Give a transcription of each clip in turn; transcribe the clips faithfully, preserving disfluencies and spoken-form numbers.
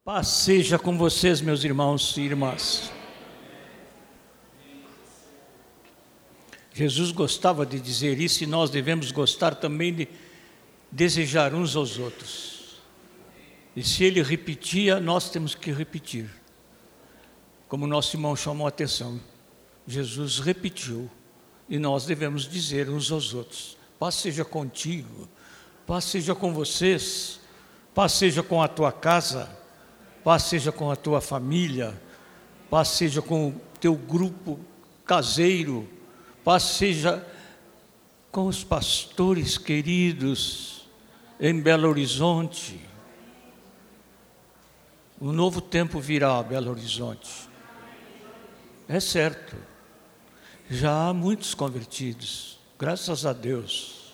Paz seja com vocês, meus irmãos e irmãs. Jesus gostava de dizer isso e nós devemos gostar também de desejar uns aos outros. E se ele repetia, nós temos que repetir. Como nosso irmão chamou a atenção, Jesus repetiu e nós devemos dizer uns aos outros: paz seja contigo, paz seja com vocês, paz seja com a tua casa, paz seja com a tua família, paz seja com o teu grupo caseiro, paz seja com os pastores queridos em Belo Horizonte. Um novo tempo virá a Belo Horizonte. É certo, já há muitos convertidos, graças a Deus.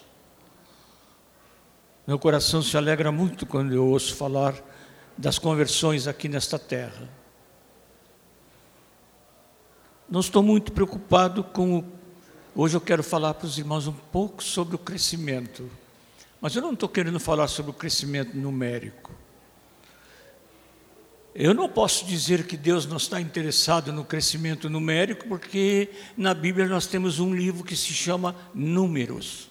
Meu coração se alegra muito quando eu ouço falar das conversões aqui nesta terra. Não estou muito preocupado com o... Hoje eu quero falar para os irmãos um pouco sobre o crescimento, mas eu não estou querendo falar sobre o crescimento numérico. Eu não posso dizer que Deus não está interessado no crescimento numérico, porque na Bíblia nós temos um livro que se chama Números.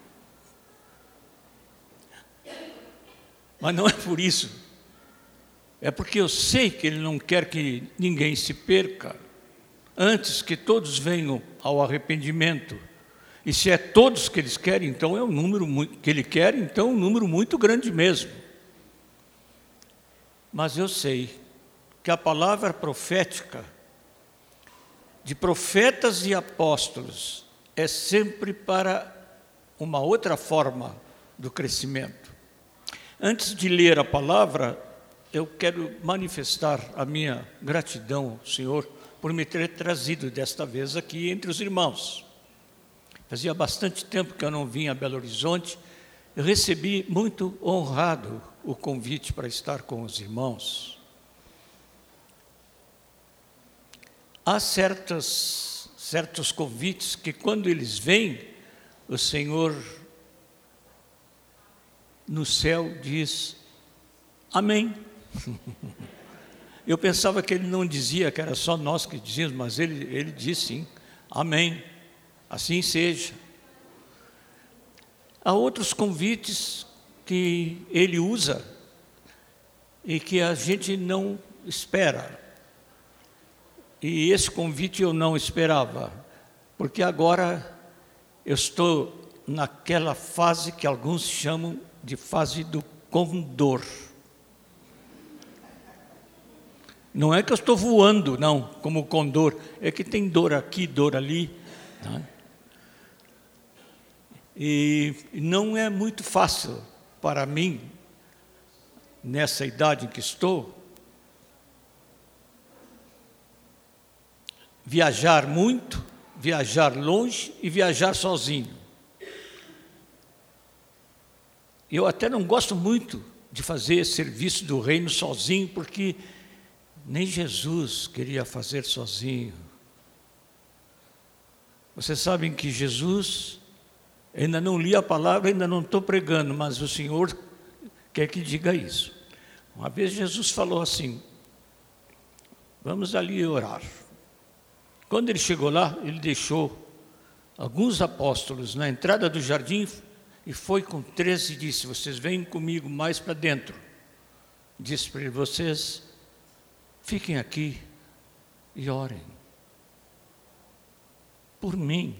Mas não é por isso. É porque eu sei que Ele não quer que ninguém se perca, antes que todos venham ao arrependimento. E se é todos que eles querem, então é um número muito, que Ele quer, então é um número muito grande mesmo. Mas eu sei que a palavra profética, de profetas e apóstolos, é sempre para uma outra forma do crescimento. Antes de ler a palavra, eu quero manifestar a minha gratidão ao Senhor por me ter trazido desta vez aqui entre os irmãos. Fazia bastante tempo que eu não vinha a Belo Horizonte. Eu recebi muito honrado o convite para estar com os irmãos. Há certas, certos convites que, quando eles vêm, o Senhor no céu diz amém. Eu pensava que ele não dizia, que era só nós que dizíamos, mas ele, ele diz sim, amém, assim seja. Há outros convites que ele usa e que a gente não espera. E esse convite eu não esperava, porque agora eu estou naquela fase que alguns chamam de fase do condor. Não é que eu estou voando, não, como o condor, é que tem dor aqui, dor ali. Né? E não é muito fácil para mim, nessa idade em que estou, viajar muito, viajar longe e viajar sozinho. Eu até não gosto muito de fazer serviço do reino sozinho, porque nem Jesus queria fazer sozinho. Vocês sabem que Jesus, ainda não li a palavra, ainda não estou pregando, mas o Senhor quer que diga isso. Uma vez Jesus falou assim: vamos ali orar. Quando ele chegou lá, ele deixou alguns apóstolos na entrada do jardim e foi com treze e disse: vocês vêm comigo mais para dentro. Disse para ele: vocês fiquem aqui e orem por mim.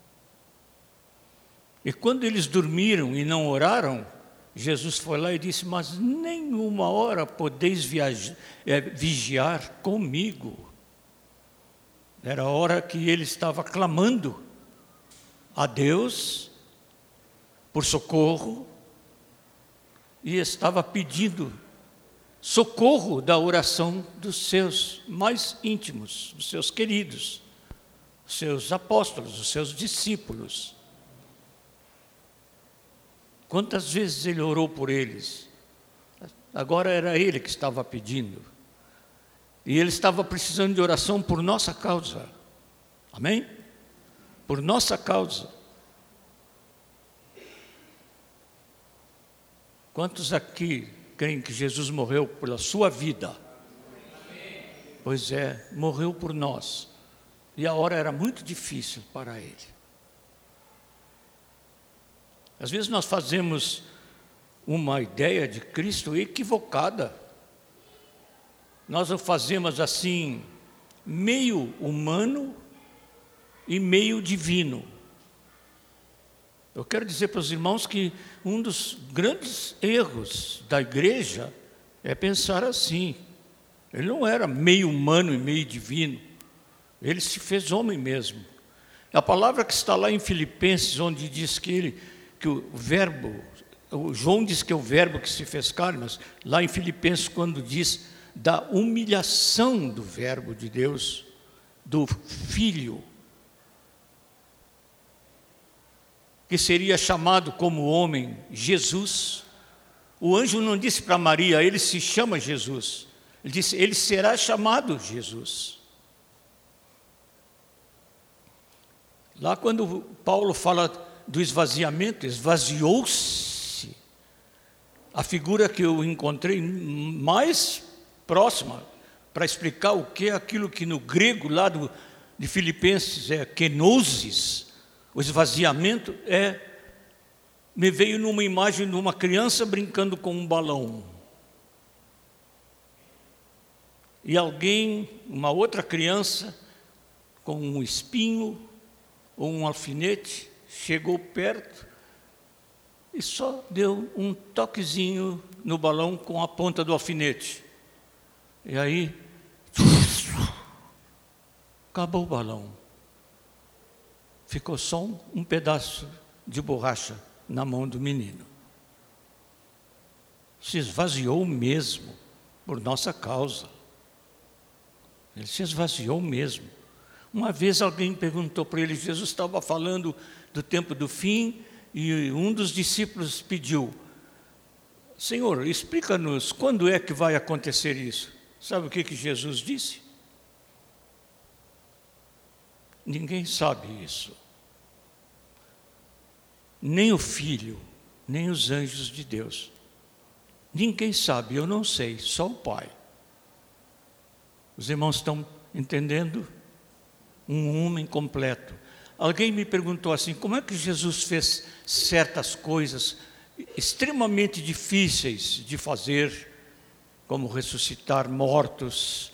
E quando eles dormiram e não oraram, Jesus foi lá e disse: mas nenhuma hora podeis viajar, é, vigiar comigo. Era a hora que ele estava clamando a Deus por socorro e estava pedindo socorro da oração dos seus mais íntimos, dos seus queridos, os seus apóstolos, os seus discípulos. Quantas vezes ele orou por eles? Agora era ele que estava pedindo. E ele estava precisando de oração por nossa causa. Amém? Por nossa causa. Quantos aqui creem que Jesus morreu pela sua vida? Pois é, morreu por nós. E a hora era muito difícil para ele. Às vezes nós fazemos uma ideia de Cristo equivocada. Nós o fazemos assim, meio humano e meio divino. Eu quero dizer para os irmãos que um dos grandes erros da igreja é pensar assim. Ele não era meio humano e meio divino. Ele se fez homem mesmo. A palavra que está lá em Filipenses, onde diz que ele, que o verbo, o João diz que é o verbo que se fez carne, mas lá em Filipenses, quando diz da humilhação do verbo de Deus, do Filho, que seria chamado como homem Jesus, o anjo não disse para Maria, ele se chama Jesus. Ele disse, ele será chamado Jesus. Lá quando Paulo fala do esvaziamento, esvaziou-se. A figura que eu encontrei mais próxima para explicar o que é aquilo que no grego lá do, de Filipenses é kenosis, o esvaziamento é, me veio numa imagem de uma criança brincando com um balão. E alguém, uma outra criança, com um espinho ou um alfinete, chegou perto e só deu um toquezinho no balão com a ponta do alfinete. E aí, acabou o balão. Ficou só um, um pedaço de borracha na mão do menino. Se esvaziou mesmo por nossa causa. Ele se esvaziou mesmo. Uma vez alguém perguntou para ele, Jesus estava falando do tempo do fim, e um dos discípulos pediu, Senhor, explica-nos, quando é que vai acontecer isso? Sabe o que, que Jesus disse? Ninguém sabe isso. Nem o Filho, nem os anjos de Deus. Ninguém sabe, eu não sei, só o Pai. Os irmãos estão entendendo? Um homem completo. Alguém me perguntou assim, como é que Jesus fez certas coisas extremamente difíceis de fazer, como ressuscitar mortos,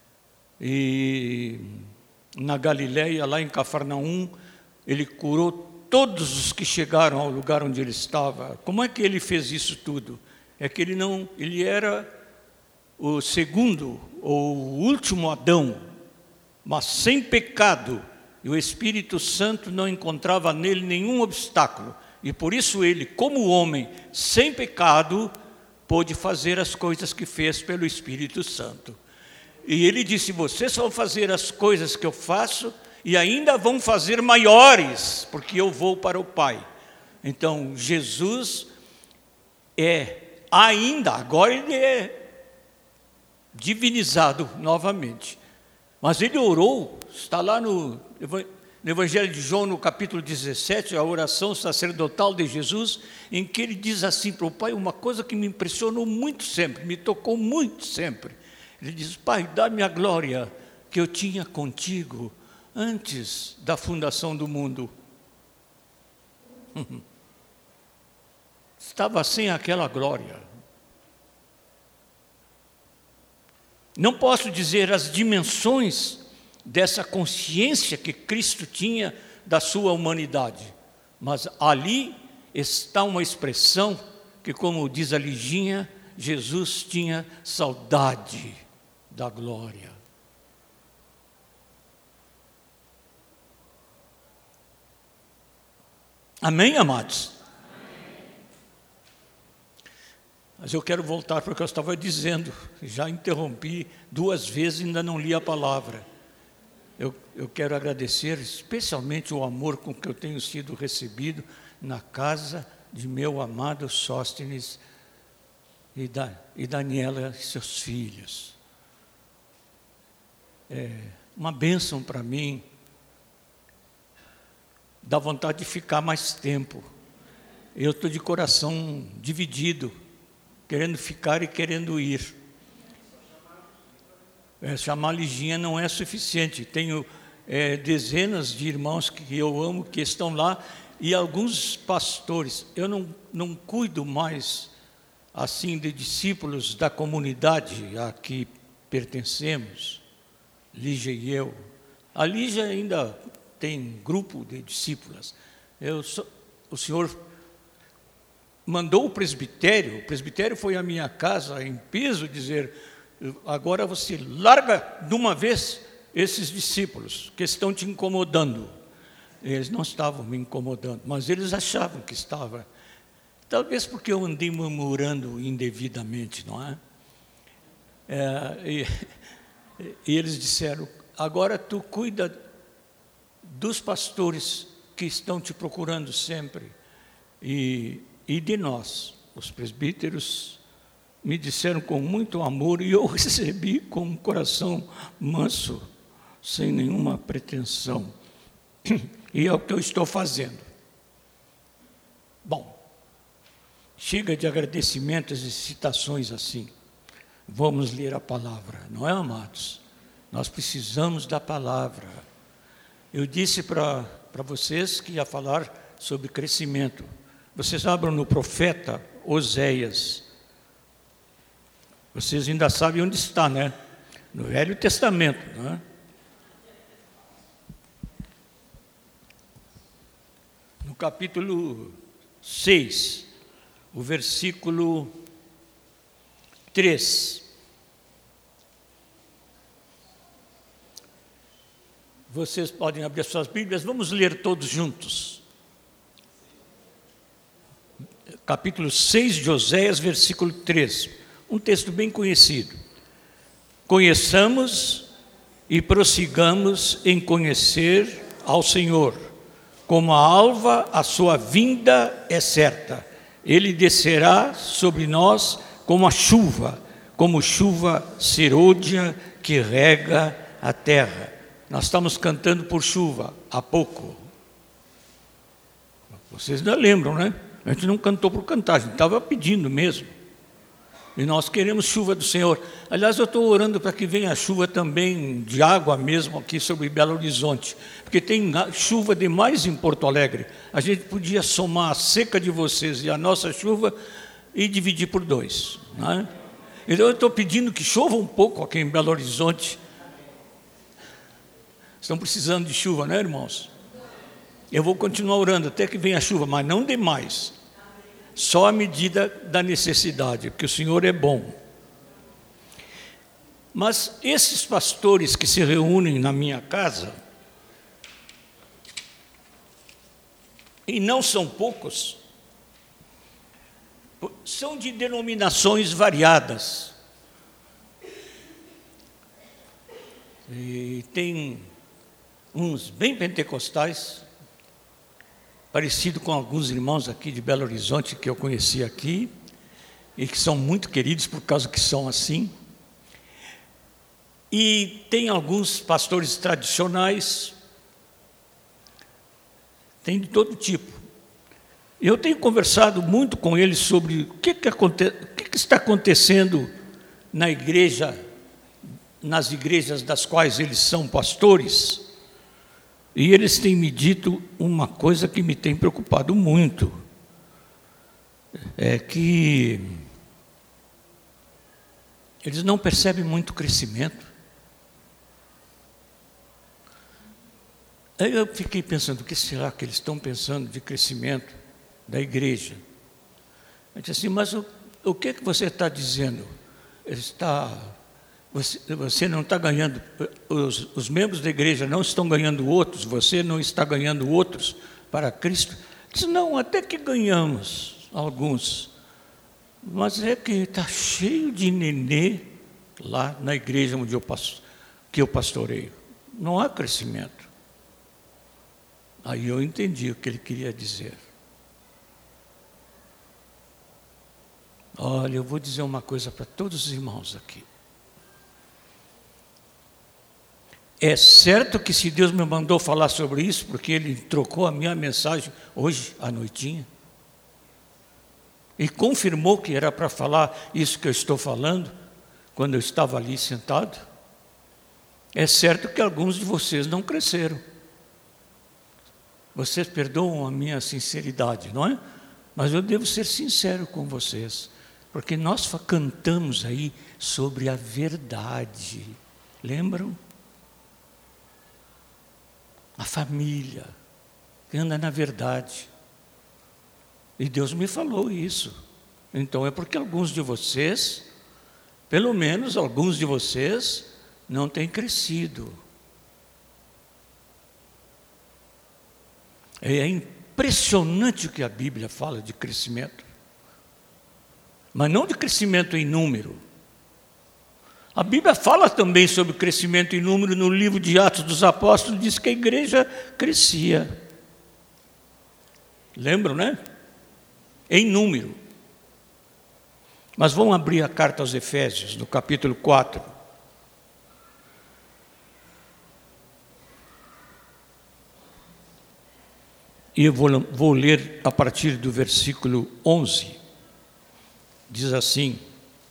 e na Galileia, lá em Cafarnaum, ele curou todos os que chegaram ao lugar onde ele estava. Como é que ele fez isso tudo? É que ele não, ele era o segundo ou o último Adão, mas sem pecado, e o Espírito Santo não encontrava nele nenhum obstáculo, e por isso ele, como homem sem pecado, pôde fazer as coisas que fez pelo Espírito Santo. E ele disse, vocês vão fazer as coisas que eu faço, e ainda vão fazer maiores, porque eu vou para o Pai. Então, Jesus é ainda, agora ele é divinizado novamente. Mas ele orou, está lá no, no Evangelho de João, no capítulo dezessete, a oração sacerdotal de Jesus, em que ele diz assim para o Pai, uma coisa que me impressionou muito sempre, me tocou muito sempre. Ele diz, Pai, dá-me a glória que eu tinha contigo antes da fundação do mundo. Estava sem aquela glória. Não posso dizer as dimensões dessa consciência que Cristo tinha da sua humanidade, mas ali está uma expressão que, como diz a Liginha, Jesus tinha saudade da glória. Amém, amados? Mas eu quero voltar para o que eu estava dizendo. Já interrompi duas vezes e ainda não li a palavra. Eu, eu quero agradecer especialmente o amor com que eu tenho sido recebido na casa de meu amado Sóstenes e, da, e Daniela e seus filhos. É uma bênção para mim. Dá vontade de ficar mais tempo. Eu estou de coração dividido. querendo ficar e querendo ir. É, chamar Liginha não é suficiente. Tenho é, dezenas de irmãos que eu amo que estão lá e alguns pastores. Eu não, não cuido mais assim de discípulos da comunidade a que pertencemos, Lígia e eu. A Lígia ainda tem grupo de discípulas. Eu sou, o Senhor mandou o presbitério, o presbitério foi à minha casa em peso dizer: agora você larga de uma vez esses discípulos que estão te incomodando. Eles não estavam me incomodando, mas eles achavam que estava. Talvez porque eu andei murmurando indevidamente, não é? é e, e eles disseram: agora tu cuida dos pastores que estão te procurando sempre e, e de nós, os presbíteros. Me disseram com muito amor e eu recebi com um coração manso, sem nenhuma pretensão. E é o que eu estou fazendo. Bom, chega de agradecimentos e citações assim. Vamos ler a palavra, não é, amados? Nós precisamos da palavra. Eu disse para para vocês que ia falar sobre crescimento. Vocês abram no profeta Oséias. Vocês ainda sabem onde está, né? No Velho Testamento, não é? No capítulo seis, o versículo três. Vocês podem abrir suas Bíblias, vamos ler todos juntos. Capítulo seis de Oséias, versículo três. Um texto bem conhecido. Conheçamos e prossigamos em conhecer ao Senhor. Como a alva, a sua vinda é certa. Ele descerá sobre nós como a chuva, como chuva serôdia que rega a terra. Nós estamos cantando por chuva há pouco. Vocês ainda lembram, né? A gente não cantou por cantar, a gente estava pedindo mesmo. E nós queremos chuva do Senhor. Aliás, eu estou orando para que venha chuva também de água mesmo aqui sobre Belo Horizonte. Porque tem chuva demais em Porto Alegre. A gente podia somar a seca de vocês e a nossa chuva e dividir por dois, não é? Então eu estou pedindo que chova um pouco aqui em Belo Horizonte. Estão precisando de chuva, né, irmãos? Eu vou continuar orando até que venha a chuva, mas não demais. Só à medida da necessidade, porque o Senhor é bom. Mas esses pastores que se reúnem na minha casa, e não são poucos, são de denominações variadas. E tem uns bem pentecostais, parecido com alguns irmãos aqui de Belo Horizonte que eu conheci aqui, e que são muito queridos por causa que são assim. E tem alguns pastores tradicionais, tem de todo tipo. Eu tenho conversado muito com eles sobre o que, que, aconte, o que, que está acontecendo na igreja, nas igrejas das quais eles são pastores. E eles têm me dito uma coisa que me tem preocupado muito, é que eles não percebem muito crescimento. Aí eu fiquei pensando, o que será que eles estão pensando de crescimento da igreja? Eu disse assim, mas o, o que, que você está dizendo? Ele está... Você, você não está ganhando, os, os membros da igreja não estão ganhando outros, você não está ganhando outros para Cristo? Diz, não, até que ganhamos alguns, mas é que está cheio de nenê lá na igreja onde eu passo, que eu pastoreio. Não há crescimento. Aí eu entendi o que ele queria dizer. Olha, eu vou dizer uma coisa para todos os irmãos aqui. É certo que se Deus me mandou falar sobre isso, porque Ele trocou a minha mensagem hoje à noitinha. e confirmou que era para falar isso que eu estou falando, quando eu estava ali sentado. É certo que alguns de vocês não cresceram. Vocês perdoam a minha sinceridade, não é? Mas eu devo ser sincero com vocês, porque nós cantamos aí sobre a verdade. Lembram? A família que anda na verdade. E Deus me falou isso. Então é porque alguns de vocês, pelo menos alguns de vocês, não têm crescido. É impressionante o que a Bíblia fala de crescimento. Mas não de crescimento em número. A Bíblia fala também sobre crescimento em número no livro de Atos dos Apóstolos, diz que a igreja crescia. Lembram, né? Em número. Mas vamos abrir a carta aos Efésios, no capítulo quatro. E eu vou, vou ler a partir do versículo onze. Diz assim,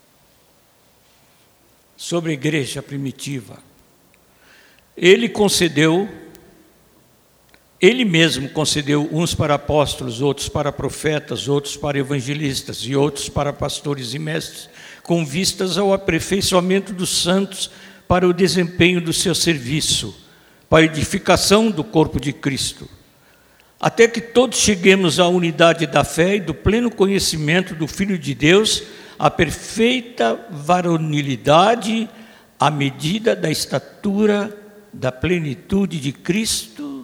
sobre a igreja primitiva. Ele concedeu, ele mesmo concedeu uns para apóstolos, outros para profetas, outros para evangelistas e outros para pastores e mestres, com vistas ao aperfeiçoamento dos santos para o desempenho do seu serviço, para a edificação do corpo de Cristo, até que todos cheguemos à unidade da fé e do pleno conhecimento do Filho de Deus, à perfeita varonilidade, à medida da estatura da plenitude de Cristo.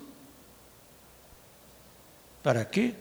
Para quê?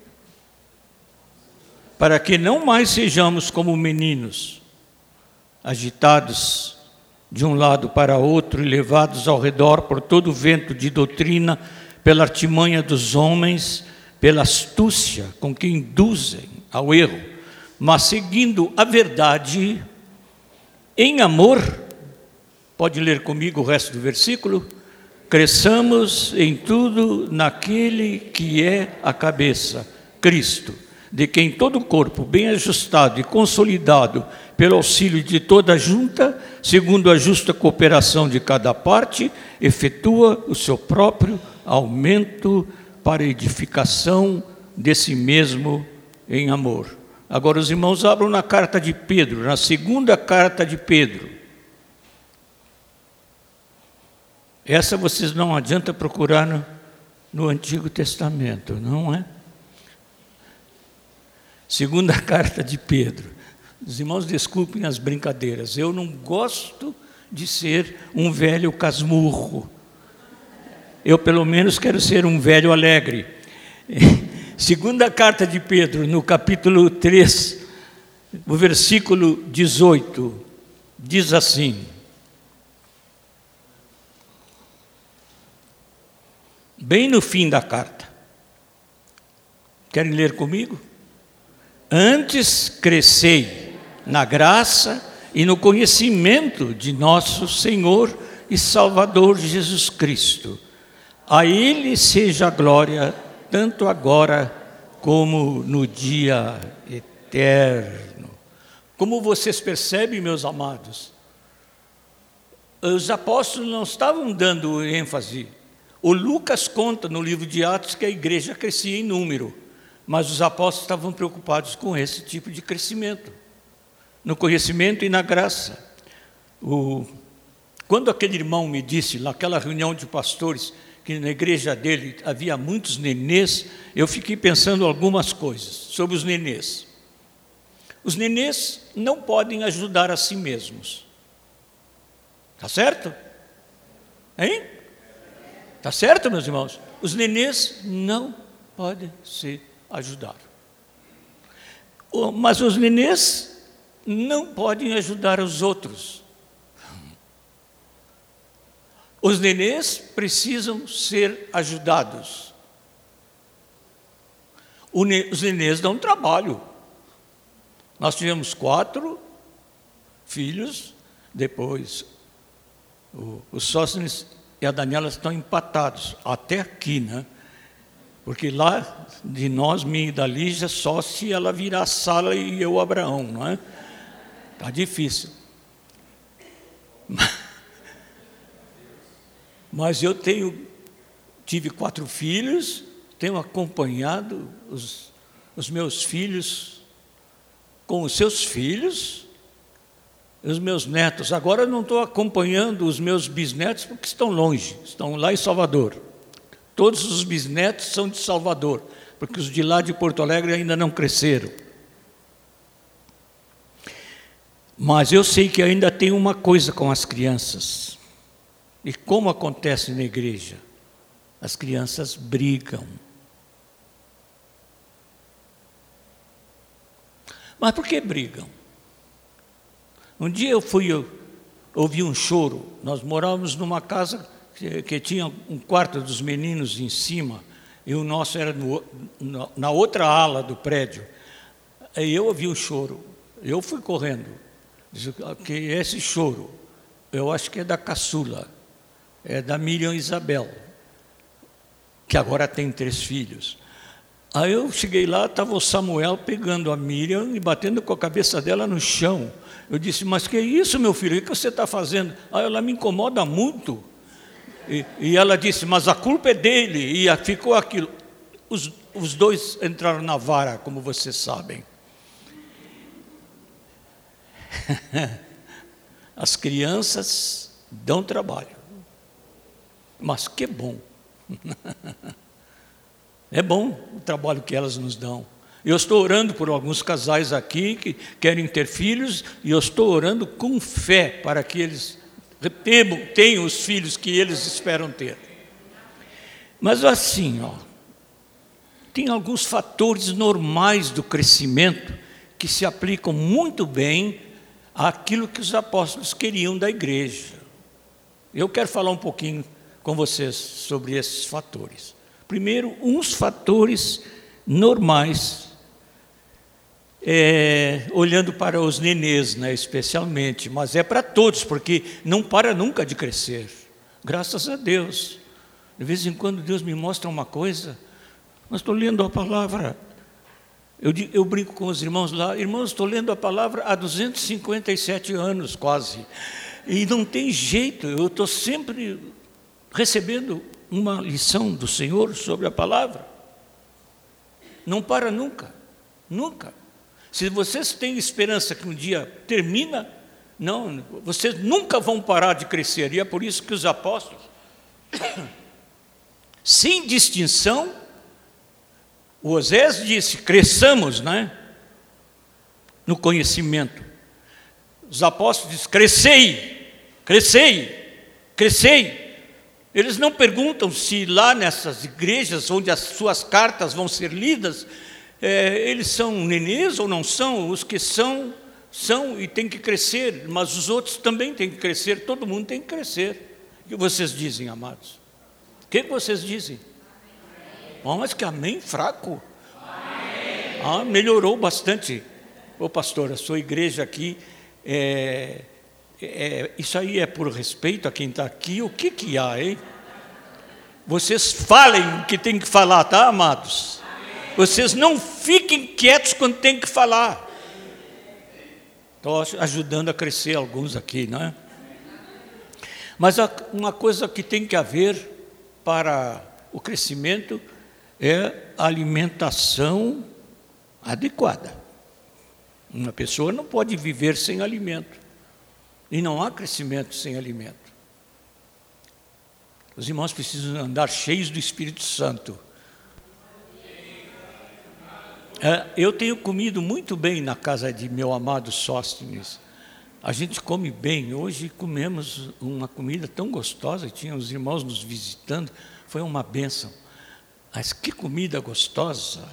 Para que não mais sejamos como meninos, agitados de um lado para outro e levados ao redor por todo o vento de doutrina, pela artimanha dos homens, pela astúcia com que induzem ao erro, mas seguindo a verdade em amor. Pode ler comigo o resto do versículo? Cresçamos em tudo naquele que é a cabeça, Cristo, de quem todo o corpo, bem ajustado e consolidado pelo auxílio de toda a junta, segundo a justa cooperação de cada parte, efetua o seu próprio aumento para a edificação de si mesmo em amor. Agora os irmãos abram na carta de Pedro, na segunda carta de Pedro. Essa vocês não adianta procurar no, no Antigo Testamento, não é? Segunda carta de Pedro. Os irmãos desculpem as brincadeiras, eu não gosto de ser um velho casmurro. Eu, pelo menos, quero ser um velho alegre. Segunda carta de Pedro, no capítulo três, o versículo dezoito, diz assim: bem no fim da carta. Querem ler comigo? Antes crescei na graça e no conhecimento de nosso Senhor e Salvador Jesus Cristo. A Ele seja a glória, tanto agora como no dia eterno. Como vocês percebem, meus amados, os apóstolos não estavam dando ênfase. O Lucas conta no livro de Atos que a igreja crescia em número, mas os apóstolos estavam preocupados com esse tipo de crescimento, no conhecimento e na graça. O, quando aquele irmão me disse, naquela reunião de pastores, que na igreja dele havia muitos nenês, eu fiquei pensando algumas coisas sobre os nenês. Os nenês não podem ajudar a si mesmos. Está certo? Hein? Está certo, meus irmãos? Os nenês não podem se ajudar. Mas os nenês não podem ajudar os outros. Os nenês precisam ser ajudados. Os nenês dão trabalho. Nós tivemos quatro filhos, depois o, o Sóstenes e a Daniela estão empatados, até aqui, né? Porque lá de nós, minha e da Lígia, só se ela virar Sala e eu Abraão, não é? Está difícil. Mas eu tenho, tive quatro filhos, tenho acompanhado os, os meus filhos com os seus filhos, os meus netos. Agora eu não estou acompanhando os meus bisnetos porque estão longe, estão lá em Salvador. Todos os bisnetos são de Salvador, porque os de lá de Porto Alegre ainda não cresceram. Mas eu sei que ainda tem uma coisa com as crianças. E como acontece na igreja? As crianças brigam. Mas por que brigam? Um dia eu fui, eu ouvi um choro. Nós morávamos numa casa que, que tinha um quarto dos meninos em cima, e o nosso era no, na outra ala do prédio. Aí eu ouvi um choro. Eu fui correndo. Disse que esse choro, eu acho que é da caçula, é da Miriam Isabel, que agora tem três filhos. Aí eu cheguei lá, estava o Samuel pegando a Miriam e batendo com a cabeça dela no chão. Eu disse, mas que isso, meu filho, o que você está fazendo? Aí ela me incomoda muito. E, e ela disse, mas a culpa é dele. E ficou aquilo. Os, os dois entraram na vara, como vocês sabem. As crianças dão trabalho. Mas que bom. É bom o trabalho que elas nos dão. Eu estou orando por alguns casais aqui que querem ter filhos, e eu estou orando com fé para que eles tenham os filhos que eles esperam ter. Mas assim, ó, tem alguns fatores normais do crescimento que se aplicam muito bem àquilo que os apóstolos queriam da igreja. Eu quero falar um pouquinho com vocês sobre esses fatores. Primeiro, uns fatores normais, é, olhando para os nenês, né, especialmente, mas é para todos, porque não para nunca de crescer. Graças a Deus. De vez em quando Deus me mostra uma coisa, mas estou lendo a palavra. Eu, eu brinco com os irmãos lá, irmãos, estou lendo a palavra há duzentos e cinquenta e sete anos quase, e não tem jeito, eu estou sempre recebendo uma lição do Senhor sobre a palavra. Não para nunca, nunca. Se vocês têm esperança que um dia termina, não, vocês nunca vão parar de crescer. E é por isso que os apóstolos, sem distinção, o Osés disse, cresçamos, né, no conhecimento. Os apóstolos dizem, crescei, crescei, crescei. Eles não perguntam se lá nessas igrejas onde as suas cartas vão ser lidas, é, eles são nenês ou não são. Os que são, são e têm que crescer, mas os outros também têm que crescer, todo mundo tem que crescer. O que vocês dizem, amados? O que vocês dizem? Oh, mas que amém fraco. Amém. Ah, melhorou bastante. Ô pastor, a sua igreja aqui, é, é, isso aí é por respeito a quem está aqui? O que que há, hein? Vocês falem o que tem que falar, tá, amados? Amém. Vocês não fiquem quietos quando tem que falar. Estou ajudando a crescer alguns aqui, não é? Mas uma coisa que tem que haver para o crescimento é a alimentação adequada. Uma pessoa não pode viver sem alimento. E não há crescimento sem alimento. Os irmãos precisam andar cheios do Espírito Santo. É, eu tenho comido muito bem na casa de meu amado Sóstenes. A gente come bem. Hoje comemos uma comida tão gostosa, tinha os irmãos nos visitando, foi uma bênção. Mas que comida gostosa!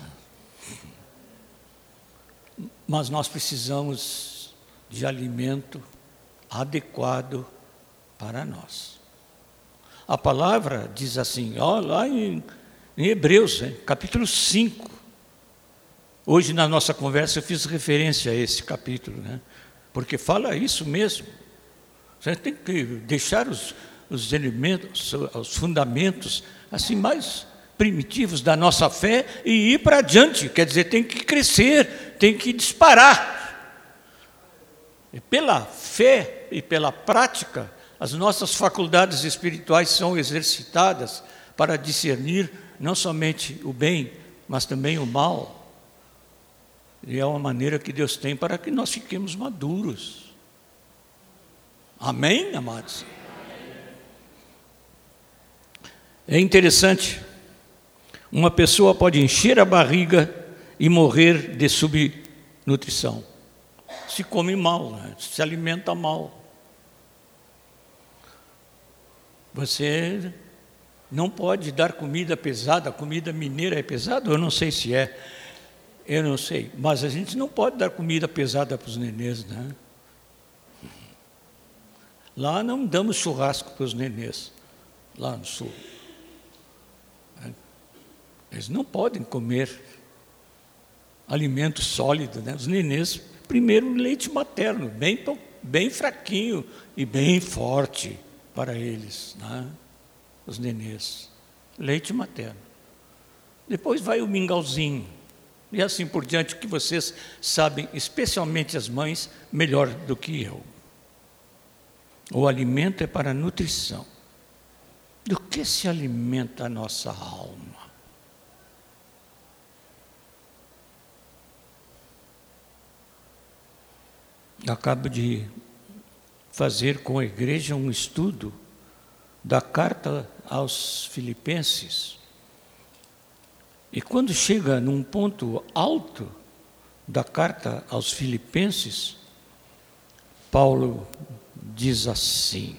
Mas nós precisamos de alimento adequado para nós. A palavra diz assim, ó, lá em, em Hebreus, hein, capítulo cinco. Hoje na nossa conversa eu fiz referência a esse capítulo, né? Porque fala isso mesmo. Você tem que deixar os, os elementos, os fundamentos assim mais primitivos da nossa fé e ir para adiante, quer dizer, tem que crescer, tem que disparar. E pela fé e pela prática, as nossas faculdades espirituais são exercitadas para discernir não somente o bem, mas também o mal. E é uma maneira que Deus tem para que nós fiquemos maduros. Amém, amados? É interessante. Uma pessoa pode encher a barriga e morrer de subnutrição. Se come mal, né? Se alimenta mal. Você não pode dar comida pesada. Comida mineira é pesada? Eu não sei se é. Eu não sei. Mas a gente não pode dar comida pesada para os nenês, né? Lá não damos churrasco para os nenês, lá no sul. Eles não podem comer alimento sólido, né? Os nenês, primeiro leite materno, bem, bem fraquinho e bem forte para eles, né? Os nenês, leite materno. Depois vai o mingauzinho, e assim por diante, que vocês sabem, especialmente as mães, melhor do que eu. O alimento é para a nutrição. Do que se alimenta a nossa alma? Acabo de fazer com a igreja um estudo da carta aos Filipenses. E quando chega num ponto alto da carta aos Filipenses, Paulo diz assim: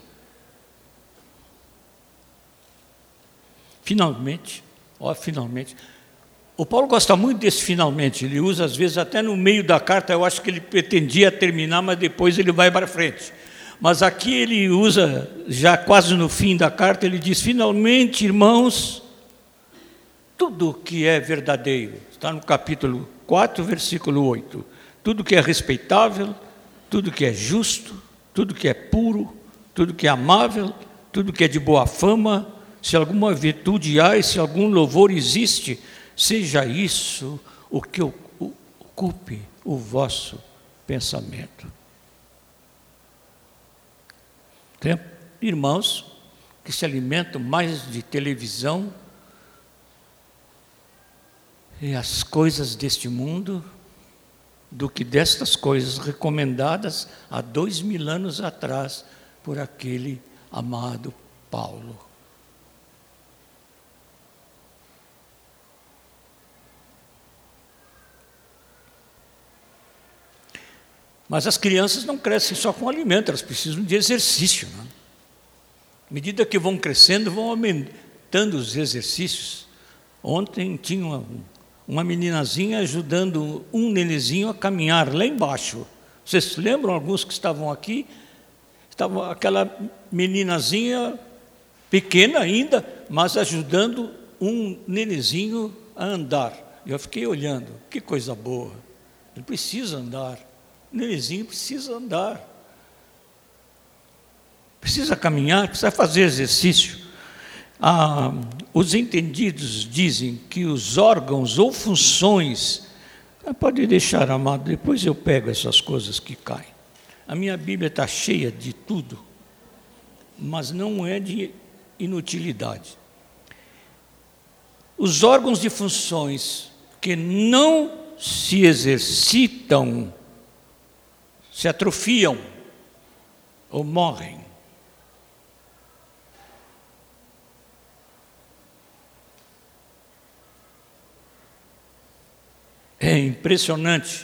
finalmente, ó, finalmente. O Paulo gosta muito desse finalmente, ele usa às vezes até no meio da carta, eu acho que ele pretendia terminar, mas depois ele vai para frente. Mas aqui ele usa, já quase no fim da carta, ele diz: finalmente, irmãos, tudo que é verdadeiro, está no capítulo quatro, versículo oito, tudo que é respeitável, tudo que é justo, tudo que é puro, tudo que é amável, tudo que é de boa fama, se alguma virtude há e se algum louvor existe, seja isso o que ocupe o vosso pensamento. Tem irmãos que se alimentam mais de televisão e as coisas deste mundo do que destas coisas recomendadas há dois mil anos atrás por aquele amado Paulo. Mas as crianças não crescem só com alimento, elas precisam de exercício, né? À medida que vão crescendo, vão aumentando os exercícios. Ontem tinha uma, uma meninazinha ajudando um nenezinho a caminhar lá embaixo. Vocês se lembram, alguns que estavam aqui? Estava aquela meninazinha pequena ainda, mas ajudando um nenezinho a andar. Eu fiquei olhando, que coisa boa. Ele precisa andar. O nenezinho precisa andar, precisa caminhar, precisa fazer exercício. Ah, os entendidos dizem que os órgãos ou funções, pode deixar, amado, depois eu pego essas coisas que caem. A minha Bíblia está cheia de tudo, mas não é de inutilidade. Os órgãos de funções que não se exercitam, se atrofiam ou morrem. É impressionante.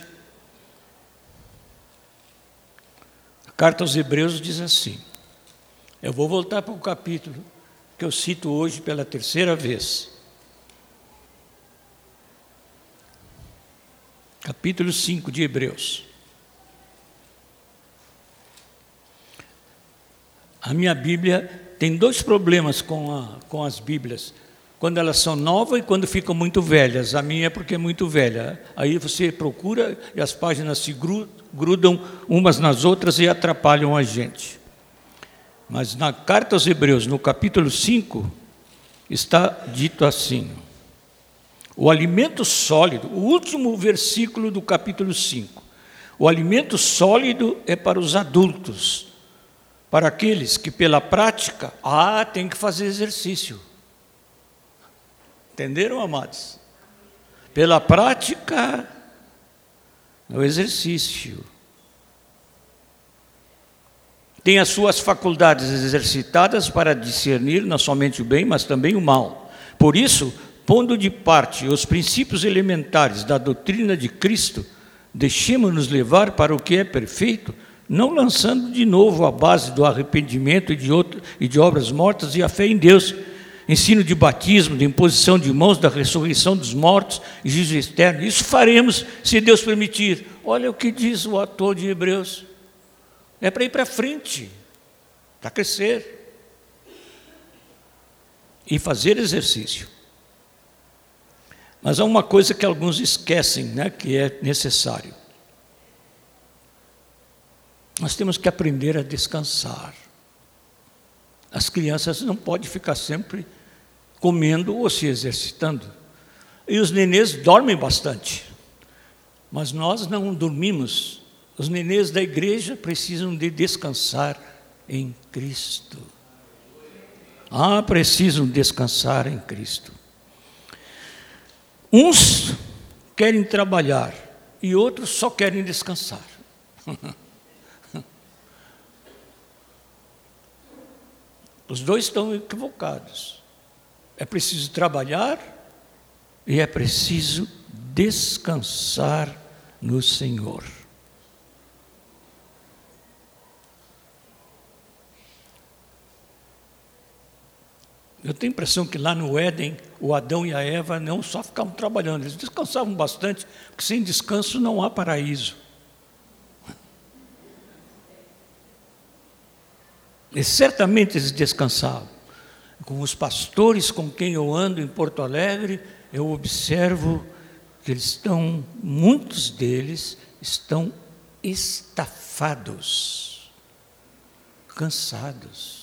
A carta aos Hebreus diz assim, eu vou voltar para o capítulo que eu cito hoje pela terceira vez. Capítulo cinco de Hebreus. A minha Bíblia tem dois problemas com, a, com as Bíblias, quando elas são novas e quando ficam muito velhas. A minha é porque é muito velha. Aí você procura e as páginas se grudam umas nas outras e atrapalham a gente. Mas na carta aos Hebreus, no capítulo cinco, está dito assim: O alimento sólido, o último versículo do capítulo cinco. O alimento sólido é para os adultos, para aqueles que pela prática, ah, tem que fazer exercício. Entenderam, amados? Pela prática, é o exercício. Tem as suas faculdades exercitadas para discernir não somente o bem, mas também o mal. Por isso, pondo de parte os princípios elementares da doutrina de Cristo, deixemos-nos levar para o que é perfeito, não lançando de novo a base do arrependimento e de, outro, e de obras mortas e a fé em Deus, ensino de batismo, de imposição de mãos, da ressurreição dos mortos e juízo eterno. Isso faremos, se Deus permitir. Olha o que diz o autor de Hebreus. É para ir para frente, para crescer e fazer exercício. Mas há uma coisa que alguns esquecem, né, que é necessário. Nós temos que aprender a descansar. As crianças não podem ficar sempre comendo ou se exercitando. E os nenês dormem bastante. Mas nós não dormimos. Os nenês da igreja precisam de descansar em Cristo. Ah, precisam descansar em Cristo. Uns querem trabalhar e outros só querem descansar. Os dois estão equivocados. É preciso trabalhar e é preciso descansar no Senhor. Eu tenho a impressão que lá no Éden, o Adão e a Eva não só ficavam trabalhando, eles descansavam bastante, porque sem descanso não há paraíso. E certamente eles descansavam. Com os pastores com quem eu ando em Porto Alegre, eu observo que eles estão, muitos deles estão estafados, cansados.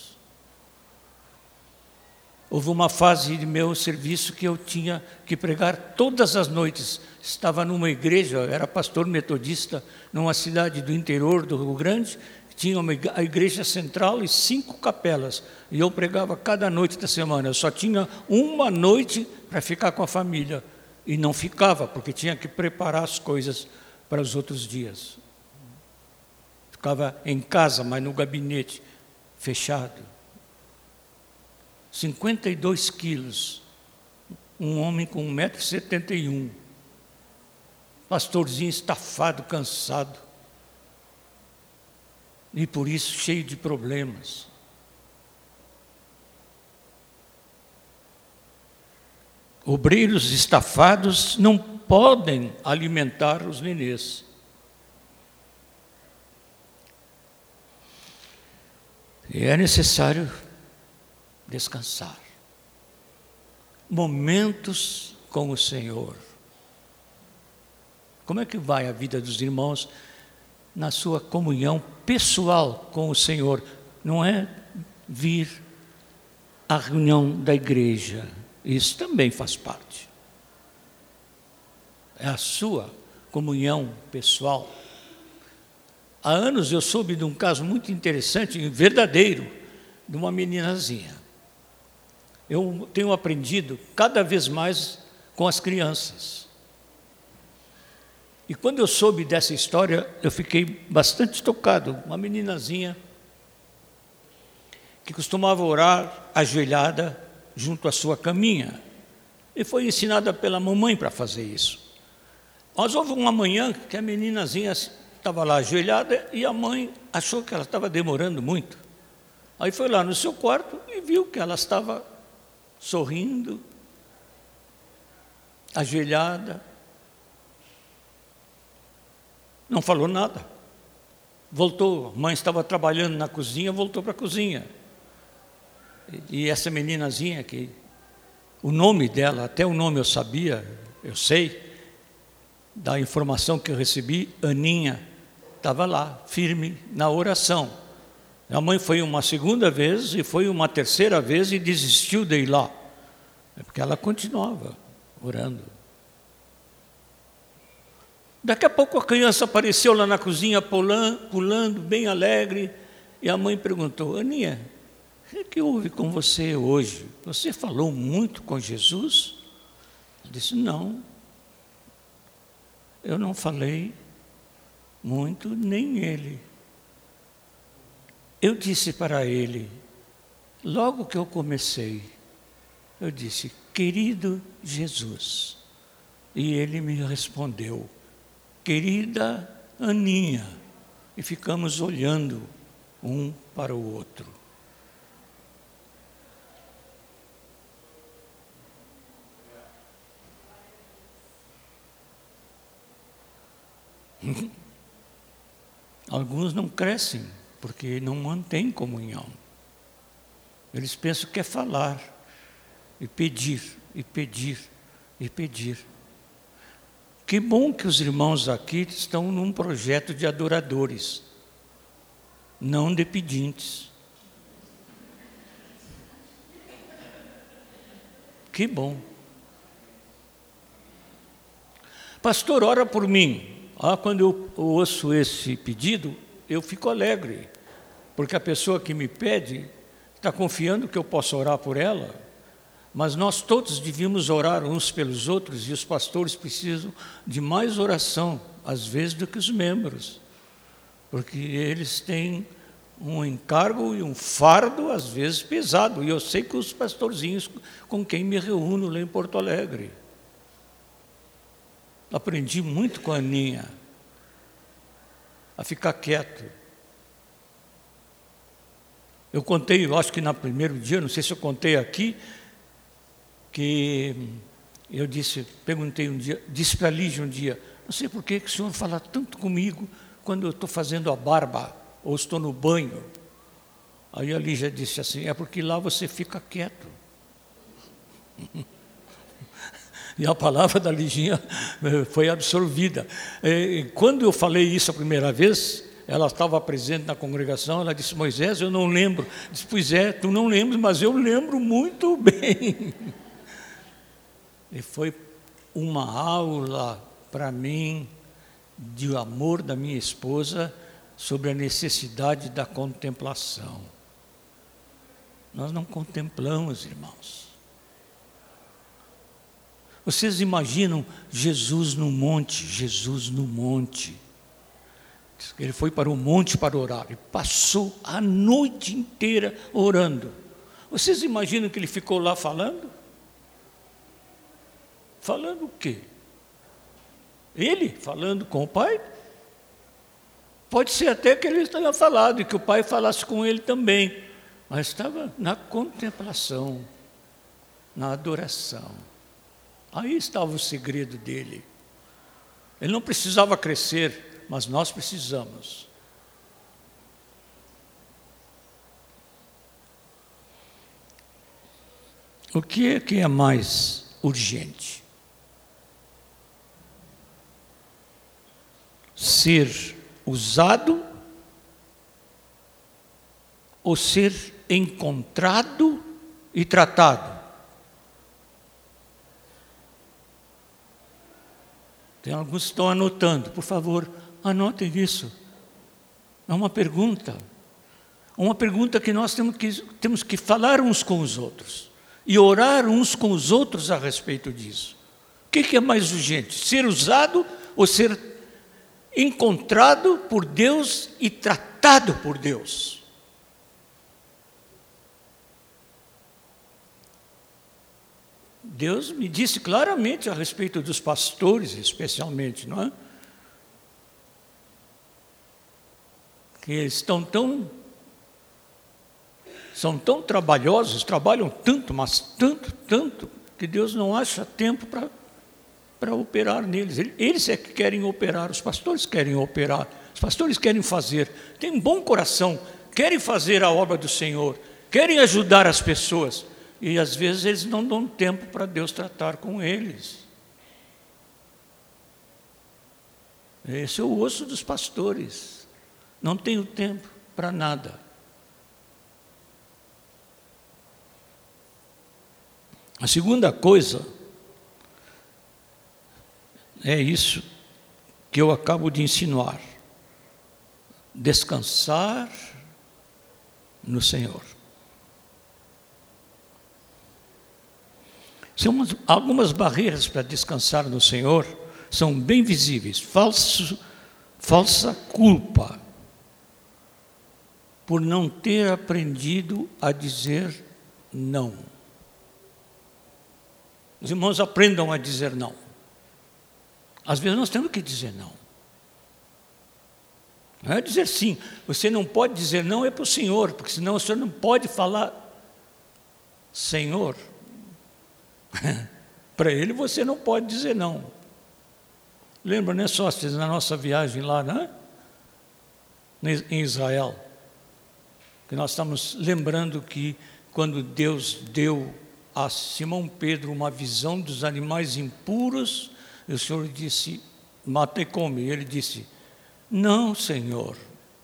Houve uma fase de meu serviço que eu tinha que pregar todas as noites. Estava numa igreja, era pastor metodista, numa cidade do interior do Rio Grande, tinha uma, a igreja central e cinco capelas. E eu pregava cada noite da semana. Eu só tinha uma noite para ficar com a família. E não ficava, porque tinha que preparar as coisas para os outros dias. Ficava em casa, mas no gabinete, fechado. cinquenta e dois quilos, um homem com um metro e setenta e um, pastorzinho estafado, cansado, e por isso cheio de problemas. Obreiros estafados não podem alimentar os nenês. E é necessário descansar. Momentos com o Senhor. Como é que vai a vida dos irmãos na sua comunhão pessoal com o Senhor? Não é vir à reunião da igreja. Isso também faz parte. É a sua comunhão pessoal. Há anos eu soube de um caso muito interessante, verdadeiro, de uma meninazinha. Eu tenho aprendido cada vez mais com as crianças. E quando eu soube dessa história, eu fiquei bastante tocado. Uma meninazinha que costumava orar ajoelhada junto à sua caminha. E foi ensinada pela mamãe para fazer isso. Mas houve uma manhã que a meninazinha estava lá ajoelhada e a mãe achou que ela estava demorando muito. Aí foi lá no seu quarto e viu que ela estava sorrindo, ajoelhada. Não falou nada. Voltou, a mãe estava trabalhando na cozinha, voltou para a cozinha. E essa meninazinha, que o nome dela, até o nome eu sabia, eu sei, da informação que eu recebi, Aninha, estava lá, firme na oração. A mãe foi uma segunda vez e foi uma terceira vez e desistiu de ir lá. É porque ela continuava orando. Daqui a pouco a criança apareceu lá na cozinha, pulando, pulando bem alegre, e a mãe perguntou: Aninha, o que houve com você hoje? Você falou muito com Jesus? Ela disse: não, eu não falei muito, nem ele. Eu disse para ele, logo que eu comecei, eu disse: querido Jesus. E ele me respondeu: querida Aninha. E ficamos olhando um para o outro. Alguns não crescem porque não mantêm comunhão. Eles pensam que é falar, e pedir, e pedir, e pedir. Que bom que os irmãos aqui estão num projeto de adoradores, não de pedintes. Que bom. Pastor, ora por mim. Ah, quando eu ouço esse pedido, eu fico alegre, porque a pessoa que me pede está confiando que eu posso orar por ela, mas nós todos devíamos orar uns pelos outros, e os pastores precisam de mais oração, às vezes, do que os membros, porque eles têm um encargo e um fardo, às vezes, pesado, e eu sei que os pastorzinhos com quem me reúno lá em Porto Alegre. Aprendi muito com a Aninha a ficar quieto. Eu contei, eu acho que no primeiro dia, não sei se eu contei aqui, que eu disse, perguntei um dia, disse para a Lígia um dia, não sei por que o senhor fala tanto comigo quando eu estou fazendo a barba ou estou no banho. Aí a Lígia disse assim, é porque lá você fica quieto. E a palavra da Liginha foi absorvida. E quando eu falei isso a primeira vez, ela estava presente na congregação, ela disse, Moisés, eu não lembro. Eu disse, pois é, tu não lembras, mas eu lembro muito bem. E foi uma aula para mim de amor da minha esposa sobre a necessidade da contemplação. Nós não contemplamos, irmãos. Vocês imaginam Jesus no monte, Jesus no monte. Ele foi para o monte para orar, e passou a noite inteira orando. Vocês imaginam que ele ficou lá falando? Falando o quê? Ele falando com o Pai? Pode ser até que ele tenha falado e que o Pai falasse com ele também, mas estava na contemplação, na adoração. Aí estava o segredo dele. Ele não precisava crescer, mas nós precisamos. O que é que é mais urgente? Ser usado ou ser encontrado e tratado? Tem alguns que estão anotando, por favor, anotem isso. É uma pergunta. Uma pergunta que nós temos que, temos que falar uns com os outros e orar uns com os outros a respeito disso. O que, que é mais urgente? Ser usado ou ser encontrado por Deus e tratado por Deus? Deus me disse claramente a respeito dos pastores, especialmente, não é? Que eles estão tão, são tão trabalhosos, trabalham tanto, mas tanto, tanto, que Deus não acha tempo para para operar neles. Eles é que querem operar, os pastores querem operar, os pastores querem fazer, têm um bom coração, querem fazer a obra do Senhor, querem ajudar as pessoas. E às vezes eles não dão tempo para Deus tratar com eles. Esse é o osso dos pastores. Não tenho tempo para nada. A segunda coisa é isso que eu acabo de insinuar. Descansar no Senhor. São algumas barreiras para descansar no Senhor, são bem visíveis. Falso, falsa culpa, por não ter aprendido a dizer não. Os irmãos aprendam a dizer não. Às vezes nós temos que dizer não. Não é dizer sim. Você não pode dizer não é para o Senhor, porque senão o Senhor não pode falar Senhor. Para Ele você não pode dizer não. Lembra, né, sócios, na nossa viagem lá, né? Em Israel, que nós estamos lembrando que quando Deus deu a Simão Pedro uma visão dos animais impuros, o Senhor disse, mata e come. E ele disse, não, Senhor.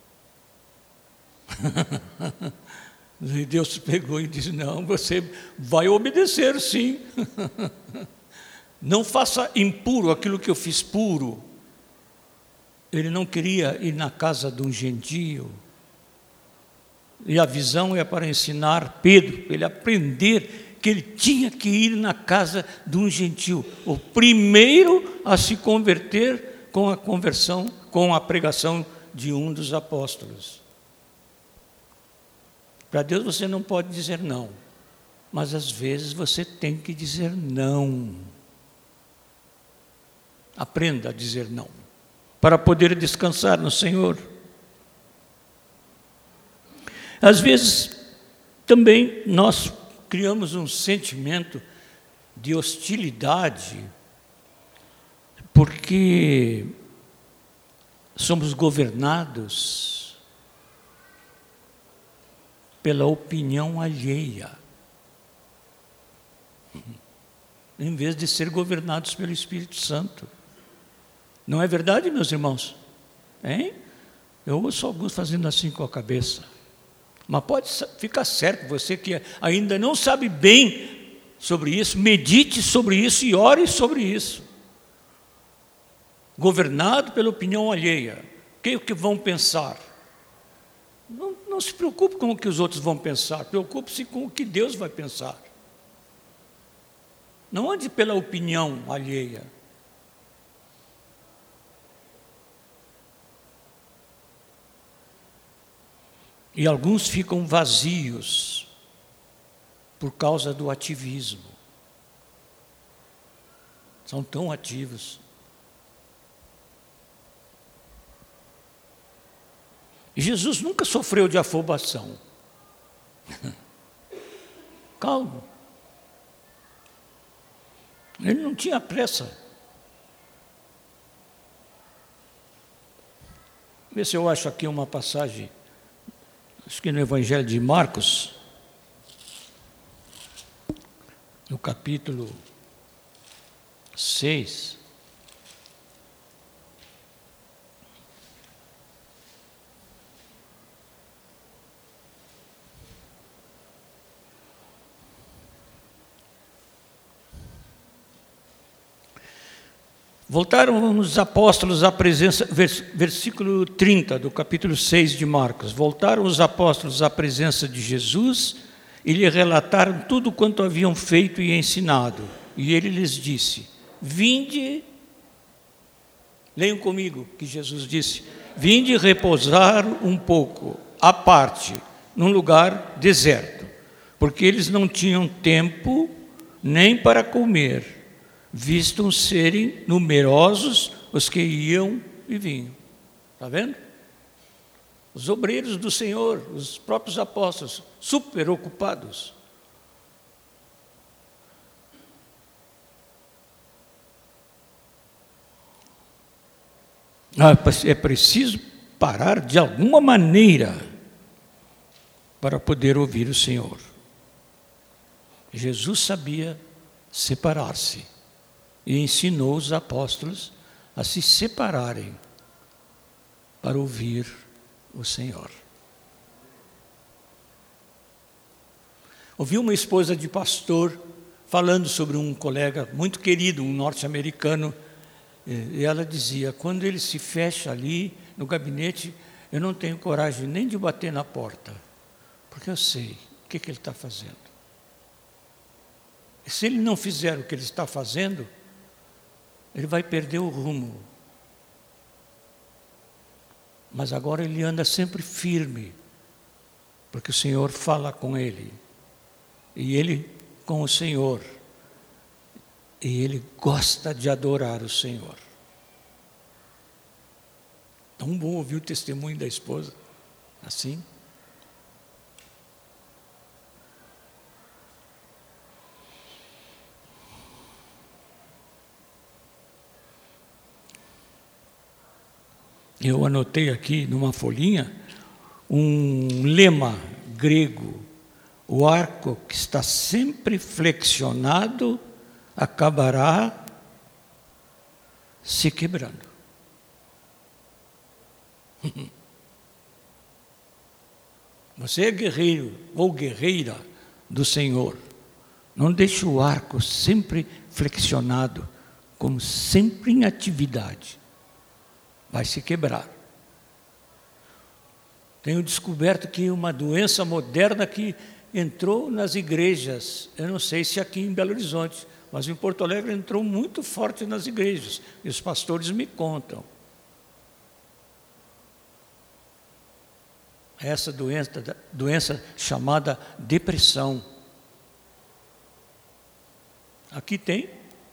E Deus pegou e disse, não, você vai obedecer, sim. Não faça impuro aquilo que eu fiz puro. Ele não queria ir na casa de um gentio. E a visão é para ensinar Pedro, para ele aprender que ele tinha que ir na casa de um gentio. O primeiro a se converter com a conversão, com a pregação de um dos apóstolos. Para Deus você não pode dizer não, mas às vezes você tem que dizer não. Aprenda a dizer não, para poder descansar no Senhor. Às vezes, também nós criamos um sentimento de hostilidade, porque somos governados pela opinião alheia, em vez de ser governados pelo Espírito Santo. Não é verdade, meus irmãos? Hein? Eu ouço alguns fazendo assim com a cabeça. Mas pode ficar certo, você que ainda não sabe bem sobre isso, medite sobre isso e ore sobre isso. Governado pela opinião alheia. O que, que vão pensar? Não, não se preocupe com o que os outros vão pensar, preocupe-se com o que Deus vai pensar. Não ande pela opinião alheia. E alguns ficam vazios por causa do ativismo. São tão ativos. E Jesus nunca sofreu de afobação. Calmo. Ele não tinha pressa. Vê se eu acho aqui uma passagem. Acho que no Evangelho de Marcos, no capítulo seis, voltaram os apóstolos à presença, versículo trinta do capítulo seis de Marcos. Voltaram os apóstolos à presença de Jesus e lhe relataram tudo quanto haviam feito e ensinado. E ele lhes disse, vinde, leiam comigo que Jesus disse, vinde repousar um pouco, à parte, num lugar deserto, porque eles não tinham tempo nem para comer, vistam serem numerosos os que iam e vinham. Está vendo? Os obreiros do Senhor, os próprios apóstolos, super ocupados. É preciso parar de alguma maneira para poder ouvir o Senhor. Jesus sabia separar-se. E ensinou os apóstolos a se separarem para ouvir o Senhor. Ouvi uma esposa de pastor falando sobre um colega muito querido, um norte-americano, E ela dizia, quando ele se fecha ali no gabinete, eu não tenho coragem nem de bater na porta, porque eu sei o que, que ele está fazendo. E se ele não fizer o que ele está fazendo, ele vai perder o rumo. Mas agora ele anda sempre firme, porque o Senhor fala com ele, e ele com o Senhor, e ele gosta de adorar o Senhor. Tão bom ouvir o testemunho da esposa, assim. Eu anotei aqui numa folhinha um lema grego: o arco que está sempre flexionado acabará se quebrando. Você é guerreiro ou guerreira do Senhor. Não deixe o arco sempre flexionado, como sempre em atividade. Vai se quebrar. Tenho descoberto que uma doença moderna que entrou nas igrejas, eu não sei se aqui em Belo Horizonte, mas em Porto Alegre entrou muito forte nas igrejas, e os pastores me contam. Essa doença, doença chamada depressão. Aqui tem.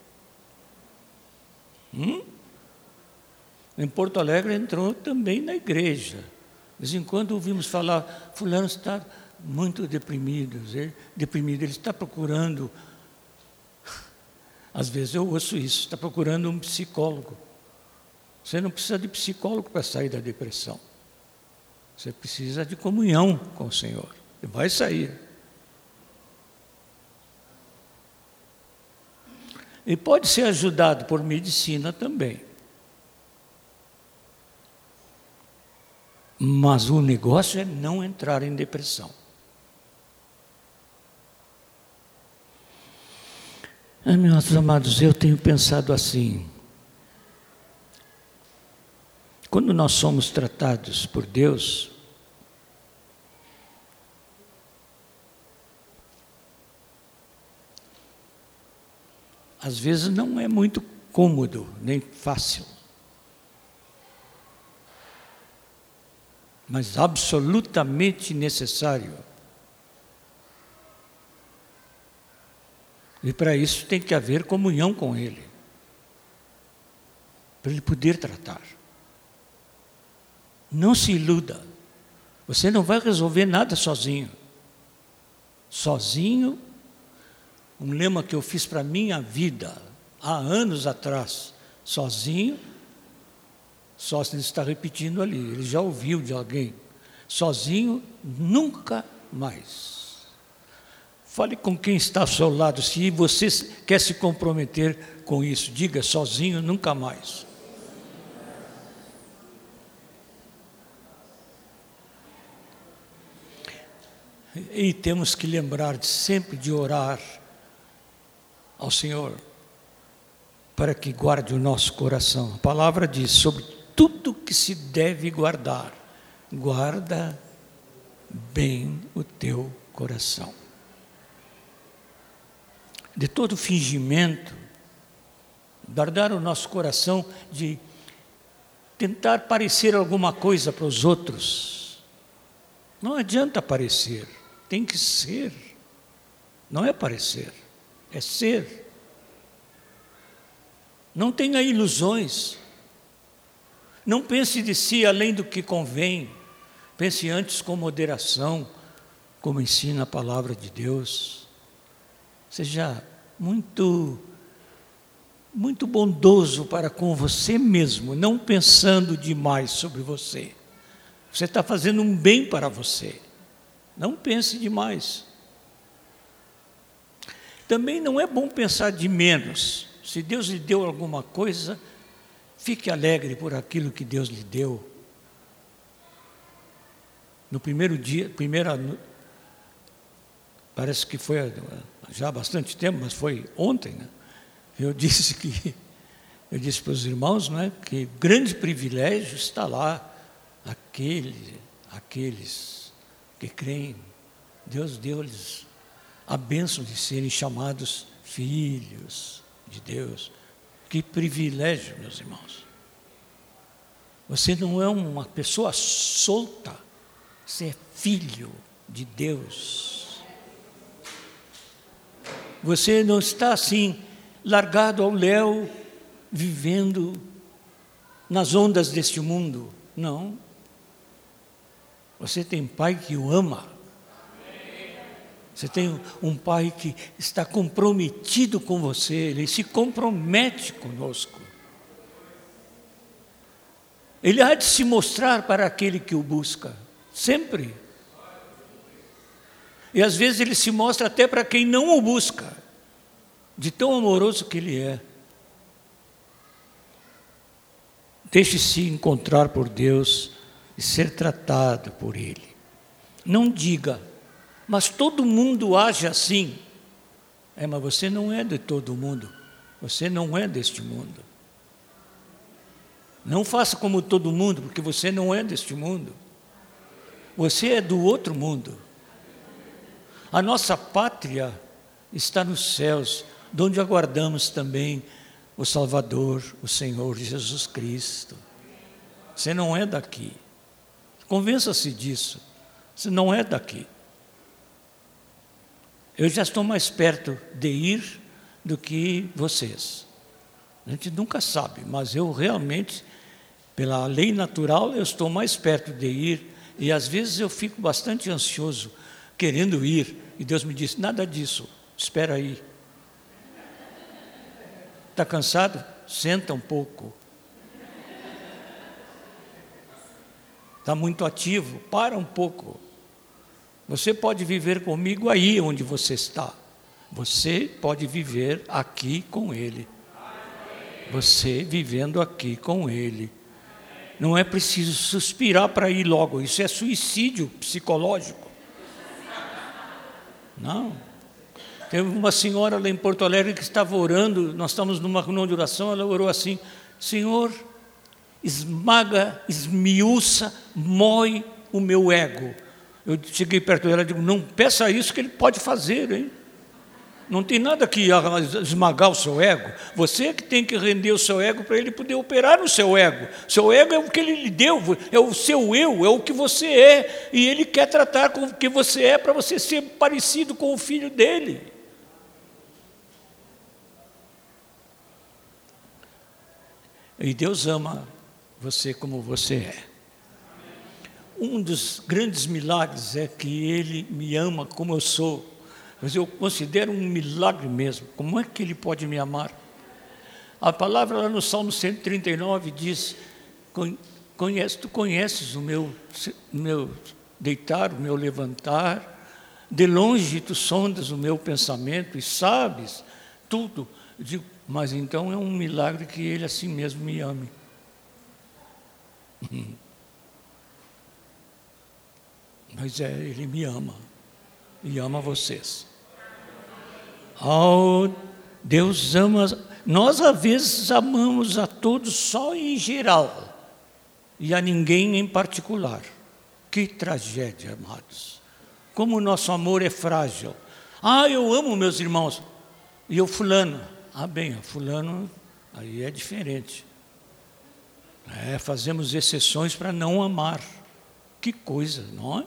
Hum? Em Porto Alegre entrou também na igreja. De vez em quando ouvimos falar, fulano está muito deprimido, deprimido, ele está procurando, às vezes eu ouço isso, está procurando um psicólogo. Você não precisa de psicólogo para sair da depressão. Você precisa de comunhão com o Senhor. E vai sair. E pode ser ajudado por medicina também. Mas o negócio é não entrar em depressão. Ah, meus amados, eu tenho pensado assim. Quando nós somos tratados por Deus, às vezes não é muito cômodo, nem fácil. Mas absolutamente necessário. E para isso tem que haver comunhão com Ele, para Ele poder tratar. Não se iluda, você não vai resolver nada sozinho. Sozinho, um lema que eu fiz para a minha vida, há anos atrás, sozinho, só se ele está repetindo ali, ele já ouviu de alguém, sozinho nunca mais. Fale com quem está ao seu lado, se você quer se comprometer com isso, diga sozinho nunca mais. E temos que lembrar de, sempre de orar ao Senhor, para que guarde o nosso coração. A palavra diz, sobre tudo que se deve guardar, guarda bem o teu coração. De todo fingimento, guardar o nosso coração de tentar parecer alguma coisa para os outros. Não adianta parecer, tem que ser. Não é parecer, é ser. Não tenha ilusões. Não pense de si além do que convém. Pense antes com moderação, como ensina a palavra de Deus. Seja muito, muito bondoso para com você mesmo, não pensando demais sobre você. Você está fazendo um bem para você. Não pense demais. Também não é bom pensar de menos. Se Deus lhe deu alguma coisa, fique alegre por aquilo que Deus lhe deu. No primeiro dia, primeira, parece que foi já há bastante tempo, mas foi ontem, né? Eu disse que Eu disse para os irmãos, não é, que grande privilégio está lá, aquele, aqueles que creem. Deus deu-lhes a bênção de serem chamados filhos de Deus. Que privilégio, meus irmãos. Você não é uma pessoa solta, você é filho de Deus. Você não está assim, largado ao léu, vivendo nas ondas deste mundo. Não. Você tem pai que o ama. Você tem um pai que está comprometido com você, ele se compromete conosco. Ele há de se mostrar para aquele que o busca, sempre. E às vezes ele se mostra até para quem não o busca, de tão amoroso que ele é. Deixe-se encontrar por Deus e ser tratado por Ele. Não diga, mas todo mundo age assim. É, mas você não é de todo mundo. Você não é deste mundo. Não faça como todo mundo, porque você não é deste mundo. Você é do outro mundo. A nossa pátria está nos céus, de onde aguardamos também o Salvador, o Senhor Jesus Cristo. Você não é daqui. Convença-se disso. Você não é daqui. Eu já estou mais perto de ir do que vocês. A gente nunca sabe, mas eu realmente, pela lei natural, eu estou mais perto de ir. E às vezes eu fico bastante ansioso, querendo ir. E Deus me diz, nada disso, espera aí. Está cansado? Senta um pouco. Está muito ativo? Para um pouco. Você pode viver comigo aí onde você está. Você pode viver aqui com Ele. Você vivendo aqui com Ele. Não é preciso suspirar para ir logo. Isso é suicídio psicológico. Não. Teve uma senhora lá em Porto Alegre que estava orando, nós estávamos numa reunião de oração, ela orou assim, Senhor, esmaga, esmiuça, moe o meu ego. Eu cheguei perto dela e digo, não peça isso que ele pode fazer, hein? Não tem nada que esmagar o seu ego. Você é que tem que render o seu ego para ele poder operar no seu ego. Seu ego é o que ele lhe deu, é o seu eu, é o que você é. E ele quer tratar com o que você é para você ser parecido com o filho dele. E Deus ama você como você é. Um dos grandes milagres é que Ele me ama como eu sou. Mas eu considero um milagre mesmo. Como é que Ele pode me amar? A palavra lá no Salmo cento e trinta e nove diz, conhece, tu conheces o meu, meu deitar, o meu levantar, de longe tu sondas o meu pensamento e sabes tudo. Eu digo, mas então é um milagre que Ele assim mesmo me ame. Mas é, Ele me ama. E ama vocês. Oh, Deus ama. Nós às vezes amamos a todos só em geral. E a ninguém em particular. Que tragédia, amados. Como o nosso amor é frágil. Ah, eu amo meus irmãos. E o fulano. Ah, bem, o fulano aí é diferente. É, fazemos exceções para não amar. Que coisa, não é?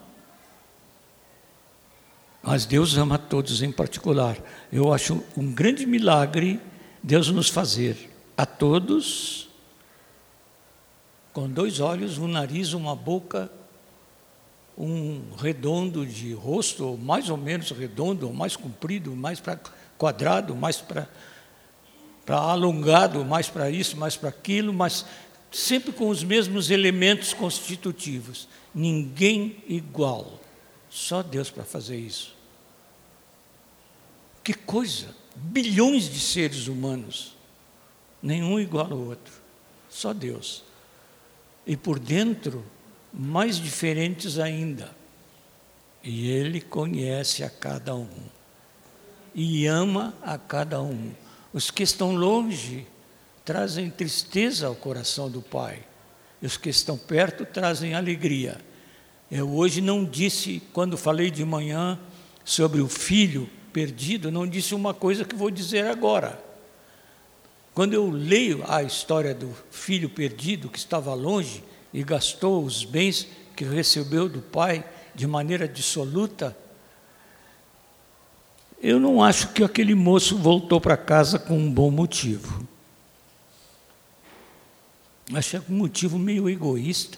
Mas Deus ama a todos em particular. Eu acho um grande milagre Deus nos fazer a todos com dois olhos, um nariz, uma boca, um redondo de rosto, ou mais ou menos redondo, ou mais comprido, mais para quadrado, mais para para alongado, mais para isso, mais para aquilo, mas sempre com os mesmos elementos constitutivos. Ninguém igual. Só Deus para fazer isso. Que coisa! Bilhões de seres humanos. Nenhum igual ao outro. Só Deus. E por dentro, mais diferentes ainda. E Ele conhece a cada um. E ama a cada um. Os que estão longe trazem tristeza ao coração do pai. E os que estão perto trazem alegria. Eu hoje não disse, quando falei de manhã sobre o filho perdido, não disse uma coisa que vou dizer agora. Quando eu leio a história do filho perdido que estava longe e gastou os bens que recebeu do pai de maneira dissoluta, eu não acho que aquele moço voltou para casa com um bom motivo. Achei um motivo meio egoísta.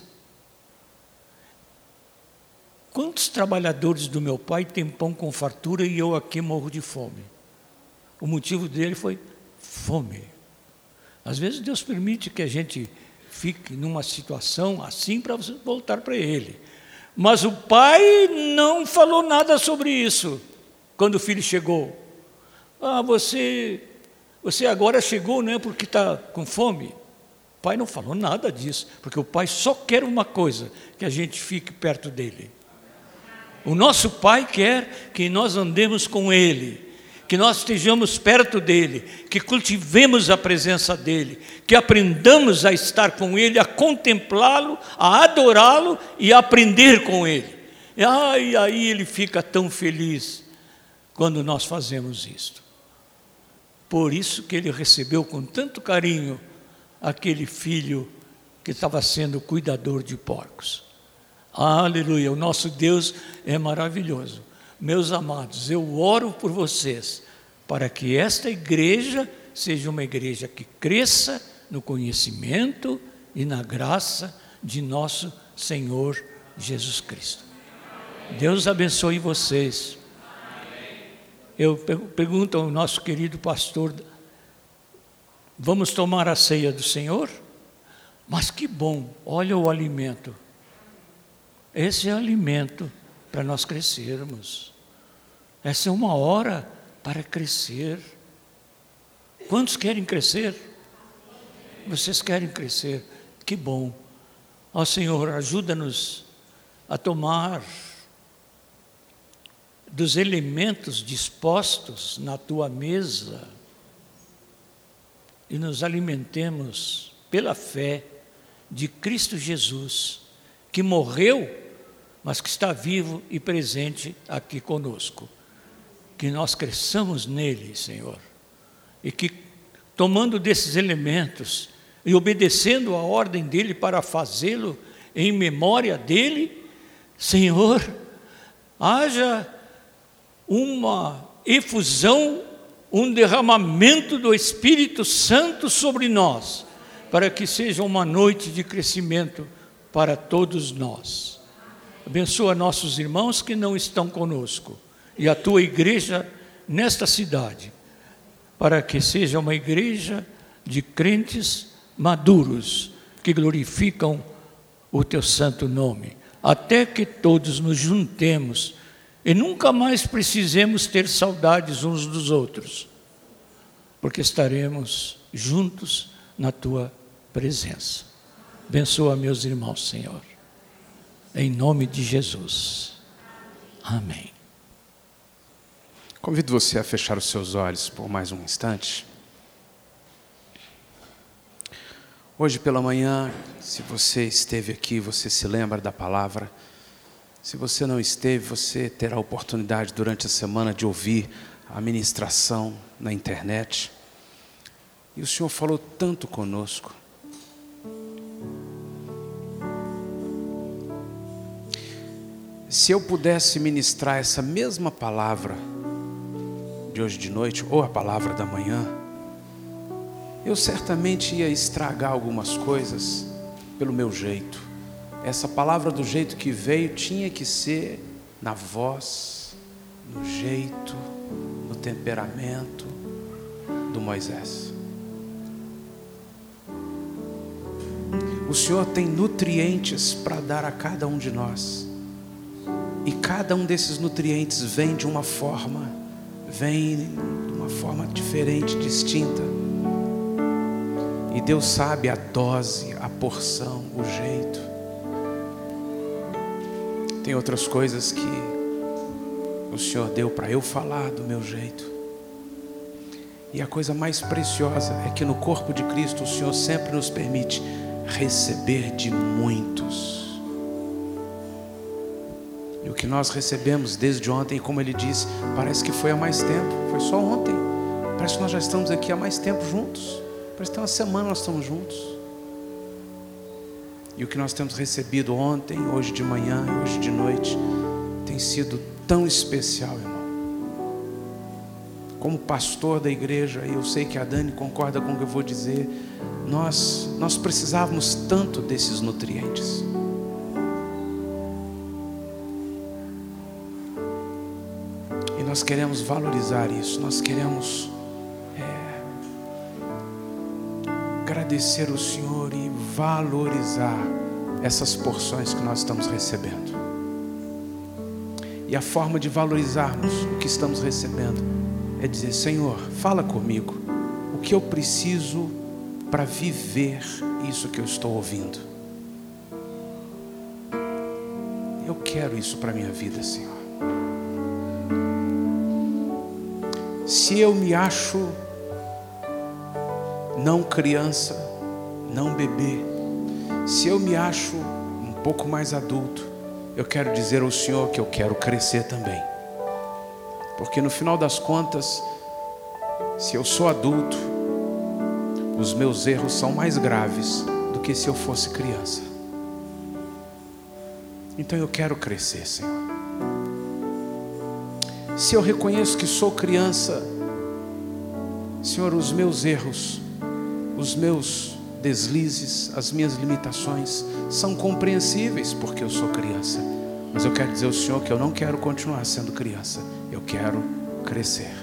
Quantos trabalhadores do meu pai têm pão com fartura e eu aqui morro de fome? O motivo dele foi fome. Às vezes Deus permite que a gente fique numa situação assim para voltar para Ele. Mas o pai não falou nada sobre isso quando o filho chegou. Ah, você, você agora chegou, não é porque está com fome? O pai não falou nada disso, porque o pai só quer uma coisa, que a gente fique perto dele. O nosso pai quer que nós andemos com ele, que nós estejamos perto dele, que cultivemos a presença dele, que aprendamos a estar com ele, a contemplá-lo, a adorá-lo e a aprender com ele. E aí, aí ele fica tão feliz quando nós fazemos isto. Por isso que ele recebeu com tanto carinho aquele filho que estava sendo cuidador de porcos. Aleluia, o nosso Deus é maravilhoso. Meus amados, eu oro por vocês, para que esta igreja seja uma igreja que cresça no conhecimento e na graça de nosso Senhor Jesus Cristo. Deus abençoe vocês. Eu pergunto ao nosso querido pastor, vamos tomar a ceia do Senhor? Mas que bom, olha o alimento. Esse é alimento para nós crescermos. Essa é uma hora para crescer. Quantos querem crescer? Vocês querem crescer? Que bom. Ó Senhor, ajuda-nos a tomar dos elementos dispostos na Tua mesa e nos alimentemos pela fé de Cristo Jesus, que morreu, mas que está vivo e presente aqui conosco. Que nós cresçamos nele, Senhor, e que, tomando desses elementos e obedecendo a ordem dele para fazê-lo em memória dele, Senhor, haja uma efusão, um derramamento do Espírito Santo sobre nós, para que seja uma noite de crescimento para todos nós. Abençoa nossos irmãos que não estão conosco e a Tua igreja nesta cidade, para que seja uma igreja de crentes maduros, que glorificam o Teu santo nome, até que todos nos juntemos e nunca mais precisemos ter saudades uns dos outros, porque estaremos juntos na Tua presença. Abençoa meus irmãos, Senhor, em nome de Jesus. Amém. Convido você a fechar os seus olhos por mais um instante. Hoje pela manhã, se você esteve aqui, você se lembra da palavra. Se você não esteve, você terá a oportunidade durante a semana de ouvir a ministração na internet. E o Senhor falou tanto conosco. Se eu pudesse ministrar essa mesma palavra de hoje de noite, ou a palavra da manhã, eu certamente ia estragar algumas coisas pelo meu jeito. Essa palavra do jeito que veio tinha que ser na voz, no jeito, no temperamento do Moisés. O Senhor tem nutrientes para dar a cada um de nós. E cada um desses nutrientes vem de uma forma, vem de uma forma diferente, distinta. E Deus sabe a dose, a porção, o jeito. Tem outras coisas que o Senhor deu para eu falar do meu jeito. E a coisa mais preciosa é que no corpo de Cristo o Senhor sempre nos permite receber de muitos. E o que nós recebemos desde ontem, como ele disse, parece que foi há mais tempo. Foi só ontem. Parece que nós já estamos aqui há mais tempo juntos. Parece que tem uma semana nós estamos juntos. E o que nós temos recebido ontem, hoje de manhã e hoje de noite, tem sido tão especial, irmão. Como pastor da igreja, e eu sei que a Dani concorda com o que eu vou dizer, nós, nós precisávamos tanto desses nutrientes. E nós queremos valorizar isso, nós queremos é, agradecer ao Senhor e valorizar essas porções que nós estamos recebendo. E a forma de valorizarmos o que estamos recebendo é dizer: Senhor, fala comigo, o que eu preciso para viver isso que eu estou ouvindo. Eu quero isso para a minha vida, Senhor. Se eu me acho não criança, não bebê, se eu me acho um pouco mais adulto, eu quero dizer ao Senhor que eu quero crescer também. Porque no final das contas, se eu sou adulto, os meus erros são mais graves do que se eu fosse criança. Então eu quero crescer, Senhor. Se eu reconheço que sou criança, Senhor, os meus erros, os meus deslizes, as minhas limitações são compreensíveis porque eu sou criança. Mas eu quero dizer ao Senhor que eu não quero continuar sendo criança. Eu quero crescer.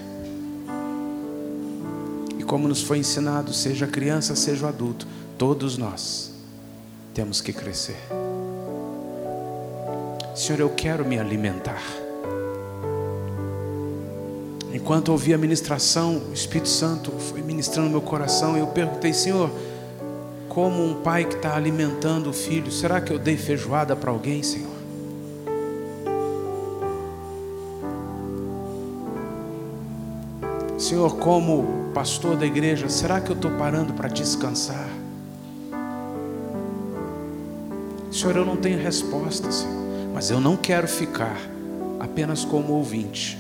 E como nos foi ensinado, seja criança, seja adulto, todos nós temos que crescer. Senhor, eu quero me alimentar. Enquanto ouvi a ministração, o Espírito Santo foi ministrando no meu coração, e eu perguntei: Senhor, como um pai que está alimentando o filho, será que eu dei feijoada para alguém, Senhor? Senhor, como pastor da igreja, será que eu estou parando para descansar? Senhor, eu não tenho resposta, Senhor, mas eu não quero ficar apenas como ouvinte.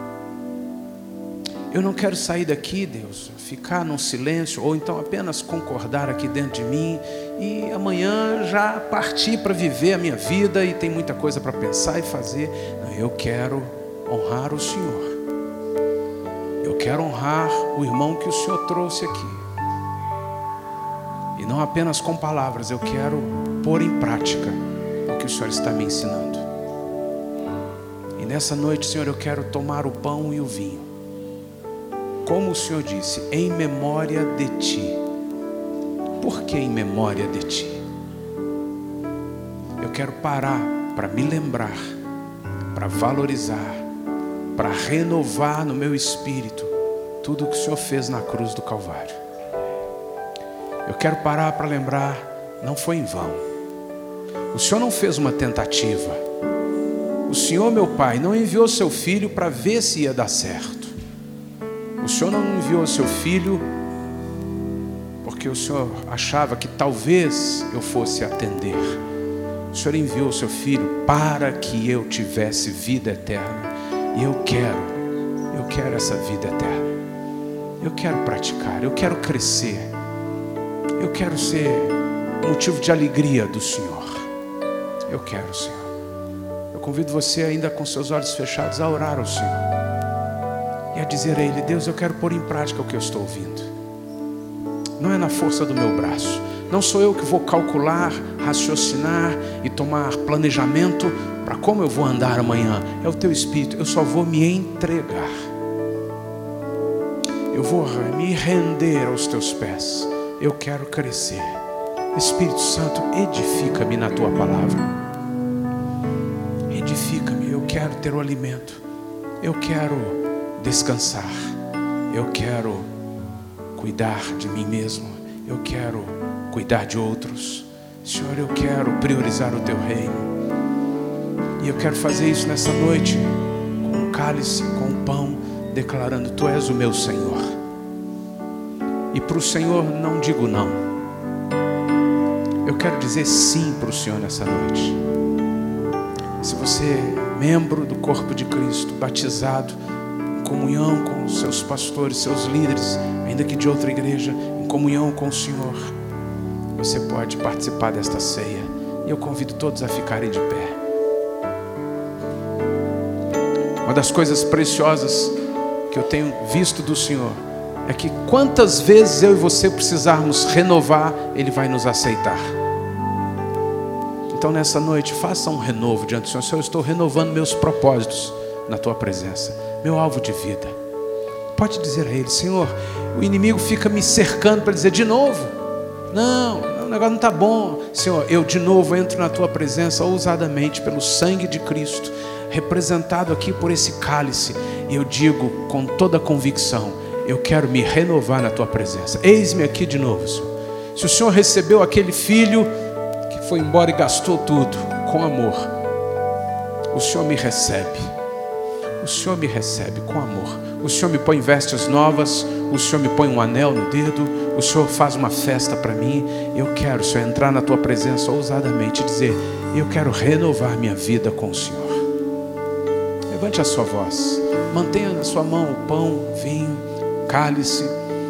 Eu não quero sair daqui, Deus, ficar num silêncio, ou então apenas concordar aqui dentro de mim e amanhã já partir para viver a minha vida e tem muita coisa para pensar e fazer. Não, eu quero honrar o Senhor. Eu quero honrar o irmão que o Senhor trouxe aqui. E não apenas com palavras, eu quero pôr em prática o que o Senhor está me ensinando. E nessa noite, Senhor, eu quero tomar o pão e o vinho, como o Senhor disse, em memória de Ti. Por que em memória de Ti? Eu quero parar para me lembrar, para valorizar, para renovar no meu espírito tudo o que o Senhor fez na cruz do Calvário. Eu quero parar para lembrar, não foi em vão. O Senhor não fez uma tentativa. O Senhor, meu Pai, não enviou seu Filho para ver se ia dar certo. O Senhor não enviou seu Filho porque o Senhor achava que talvez eu fosse atender. O Senhor enviou o seu Filho para que eu tivesse vida eterna. E eu quero, eu quero essa vida eterna. Eu quero praticar, eu quero crescer. Eu quero ser motivo de alegria do Senhor. Eu quero, Senhor. Eu convido você ainda com seus olhos fechados a orar ao Senhor. E a dizer a Ele: Deus, eu quero pôr em prática o que eu estou ouvindo. Não é na força do meu braço. Não sou eu que vou calcular, raciocinar e tomar planejamento para como eu vou andar amanhã. É o Teu Espírito. Eu só vou me entregar. Eu vou me render aos Teus pés. Eu quero crescer. Espírito Santo, edifica-me na Tua palavra. Edifica-me. Eu quero ter o alimento. Eu quero descansar. Eu quero cuidar de mim mesmo. Eu quero cuidar de outros. Senhor, eu quero priorizar o Teu reino. E eu quero fazer isso nessa noite, com o cálice, com o pão, declarando: Tu és o meu Senhor. E para o Senhor não digo não. Eu quero dizer sim para o Senhor nessa noite. Se você é membro do corpo de Cristo, batizado, em comunhão com os seus pastores, seus líderes, ainda que de outra igreja, em comunhão com o Senhor, você pode participar desta ceia. E eu convido todos a ficarem de pé. Uma das coisas preciosas que eu tenho visto do Senhor é que quantas vezes eu e você precisarmos renovar, Ele vai nos aceitar. Então nessa noite, faça um renovo diante do Senhor. Senhor, eu estou renovando meus propósitos na Tua presença, meu alvo de vida. Pode dizer a Ele: Senhor, o inimigo fica me cercando para dizer de novo. Não, o negócio não está bom. Senhor, eu de novo entro na Tua presença ousadamente pelo sangue de Cristo, representado aqui por esse cálice. E eu digo com toda a convicção: eu quero me renovar na Tua presença. Eis-me aqui de novo, Senhor. Se o Senhor recebeu aquele filho que foi embora e gastou tudo com amor, o Senhor me recebe. O Senhor me recebe com amor. O Senhor me põe vestes novas. O Senhor me põe um anel no dedo. O Senhor faz uma festa para mim. Eu quero, Senhor, entrar na Tua presença ousadamente e dizer: eu quero renovar minha vida com o Senhor. Levante a sua voz. Mantenha na sua mão o pão, o vinho, o cálice,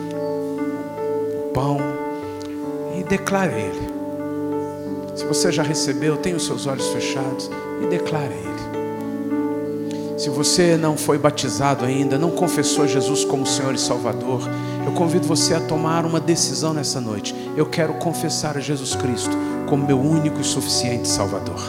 o pão, e declare Ele. Se você já recebeu, tenha os seus olhos fechados e declare Ele. Se você não foi batizado ainda, não confessou Jesus como Senhor e Salvador, eu convido você a tomar uma decisão nessa noite. Eu quero confessar a Jesus Cristo como meu único e suficiente Salvador.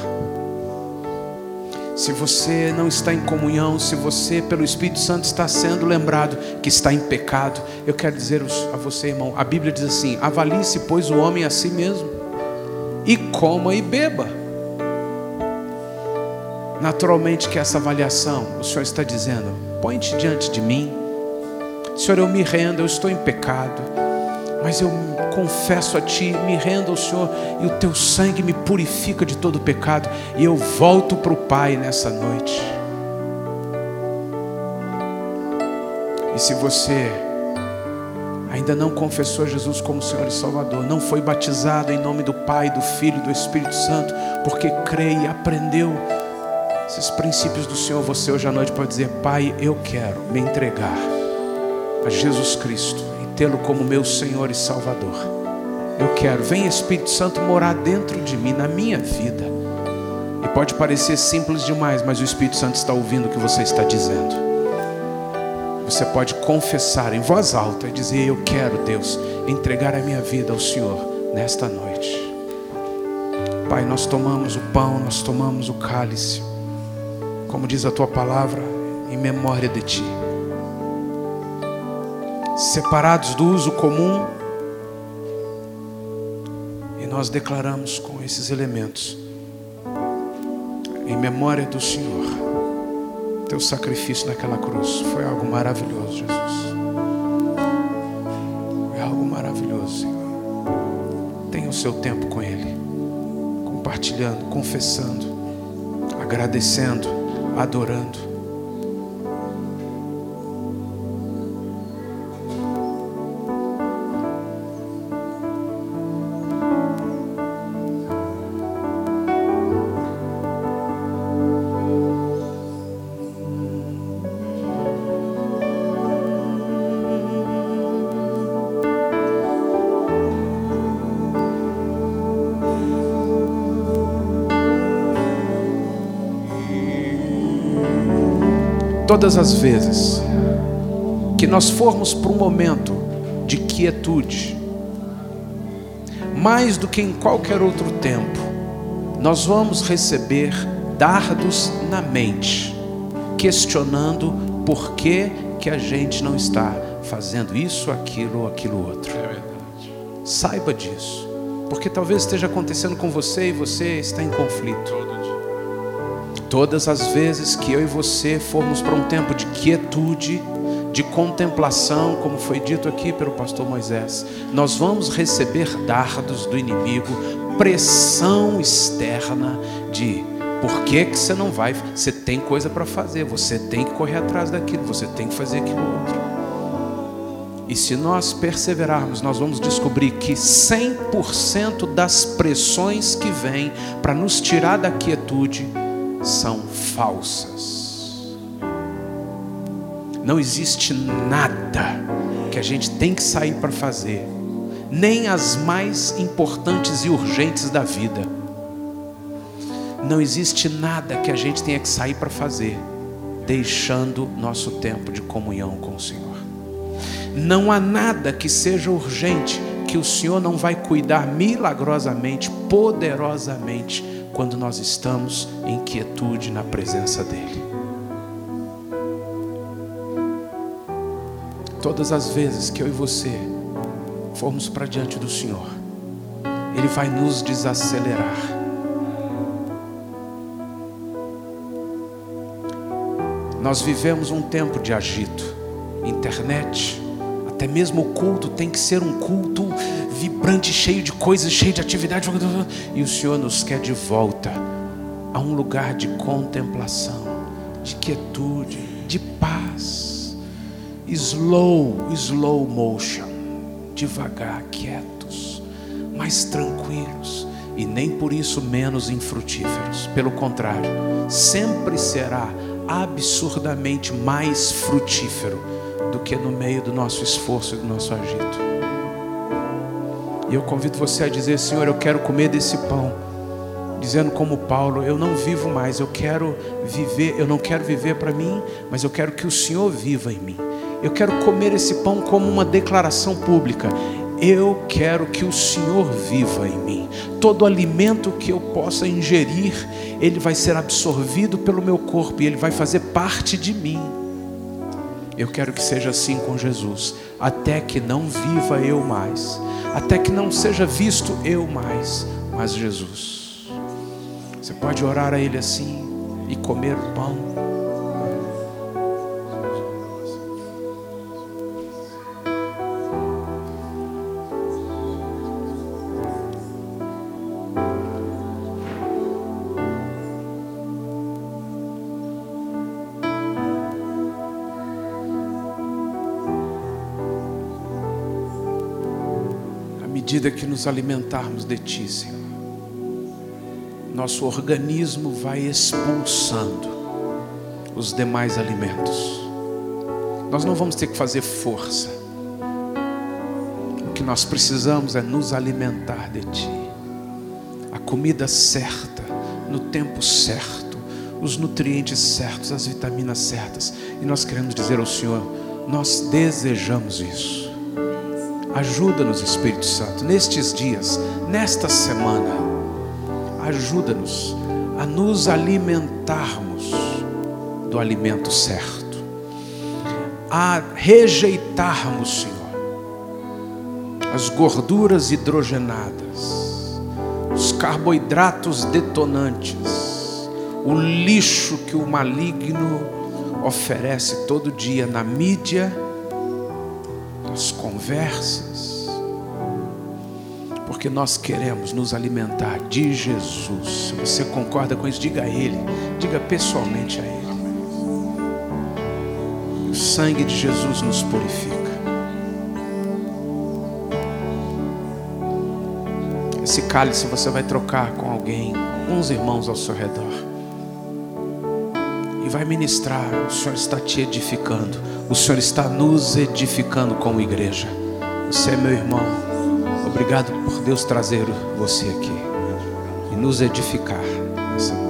Se você não está em comunhão, se você pelo Espírito Santo está sendo lembrado que está em pecado, eu quero dizer a você, irmão, a Bíblia diz assim: avalie-se, pois, o homem a si mesmo, e coma e beba. Naturalmente que essa avaliação, o Senhor está dizendo: põe-te diante de mim, Senhor, eu me rendo, eu estou em pecado, mas eu confesso a Ti, me rendo ao Senhor, e o Teu sangue me purifica de todo pecado, e eu volto para o Pai nessa noite. E se você ainda não confessou Jesus como Senhor e Salvador, não foi batizado em nome do Pai, do Filho e do Espírito Santo, porque crê e aprendeu esses princípios do Senhor, você hoje à noite pode dizer: Pai, eu quero me entregar a Jesus Cristo e tê-lo como meu Senhor e Salvador. Eu quero, vem Espírito Santo morar dentro de mim, na minha vida. E pode parecer simples demais, mas o Espírito Santo está ouvindo o que você está dizendo. Você pode confessar em voz alta e dizer: eu quero, Deus, entregar a minha vida ao Senhor nesta noite. Pai, nós tomamos o pão, nós tomamos o cálice, como diz a Tua palavra, em memória de Ti. Separados do uso comum, e nós declaramos com esses elementos, em memória do Senhor, Teu sacrifício naquela cruz. Foi algo maravilhoso, Jesus. Foi algo maravilhoso, Senhor. Tenha o seu tempo com Ele, compartilhando, confessando, agradecendo, adorando. Todas as vezes que nós formos para um momento de quietude, mais do que em qualquer outro tempo, nós vamos receber dardos na mente, questionando por que que a gente não está fazendo isso, aquilo ou aquilo outro. É verdade. Saiba disso, porque talvez esteja acontecendo com você e você está em conflito. Todas as vezes que eu e você formos para um tempo de quietude, de contemplação, como foi dito aqui pelo pastor Moisés, nós vamos receber dardos do inimigo, pressão externa de: por que que você não vai? Você tem coisa para fazer, você tem que correr atrás daquilo, você tem que fazer aquilo outro. E se nós perseverarmos, nós vamos descobrir que cem por cento das pressões que vêm para nos tirar da quietude são falsas. Não existe nada que a gente tem que sair para fazer, nem as mais importantes e urgentes da vida. Não existe nada que a gente tenha que sair para fazer, deixando nosso tempo de comunhão com o Senhor. Não há nada que seja urgente que o Senhor não vai cuidar milagrosamente, poderosamente, quando nós estamos em quietude na presença dEle. Todas as vezes que eu e você formos para diante do Senhor, Ele vai nos desacelerar. Nós vivemos um tempo de agito, internet, até mesmo o culto tem que ser um culto vibrante, cheio de coisas, cheio de atividade. E o Senhor nos quer de volta a um lugar de contemplação, de quietude, de paz. Slow, slow motion, devagar, quietos, mais tranquilos. E nem por isso menos infrutíferos. Pelo contrário, sempre será absurdamente mais frutífero do que no meio do nosso esforço e do nosso agito. E eu convido você a dizer: Senhor, eu quero comer desse pão, dizendo como Paulo: eu não vivo mais, eu quero viver, eu não quero viver para mim, mas eu quero que o Senhor viva em mim. Eu quero comer esse pão como uma declaração pública: eu quero que o Senhor viva em mim. Todo alimento que eu possa ingerir, ele vai ser absorvido pelo meu corpo e ele vai fazer parte de mim. Eu quero que seja assim com Jesus, até que não viva eu mais, até que não seja visto eu mais, mas Jesus. Você pode orar a Ele assim e comer o pão. À medida que nos alimentarmos de Ti, Senhor, nosso organismo vai expulsando os demais alimentos. Nós não vamos ter que fazer força. O que nós precisamos é nos alimentar de Ti. A comida certa, no tempo certo, os nutrientes certos, as vitaminas certas. E nós queremos dizer ao Senhor: nós desejamos isso. Ajuda-nos, Espírito Santo, nestes dias, nesta semana. Ajuda-nos a nos alimentarmos do alimento certo, a rejeitarmos, Senhor, as gorduras hidrogenadas, os carboidratos detonantes, o lixo que o maligno oferece todo dia na mídia, nas conversas, porque nós queremos nos alimentar de Jesus. Se você concorda com isso, diga a Ele, diga pessoalmente a Ele. O sangue de Jesus nos purifica. Esse cálice você vai trocar com alguém, alguns irmãos ao seu redor, e vai ministrar. O Senhor está te edificando, o Senhor está nos edificando como igreja. Você é meu irmão. Obrigado por Deus trazer você aqui e nos edificar nessa noite.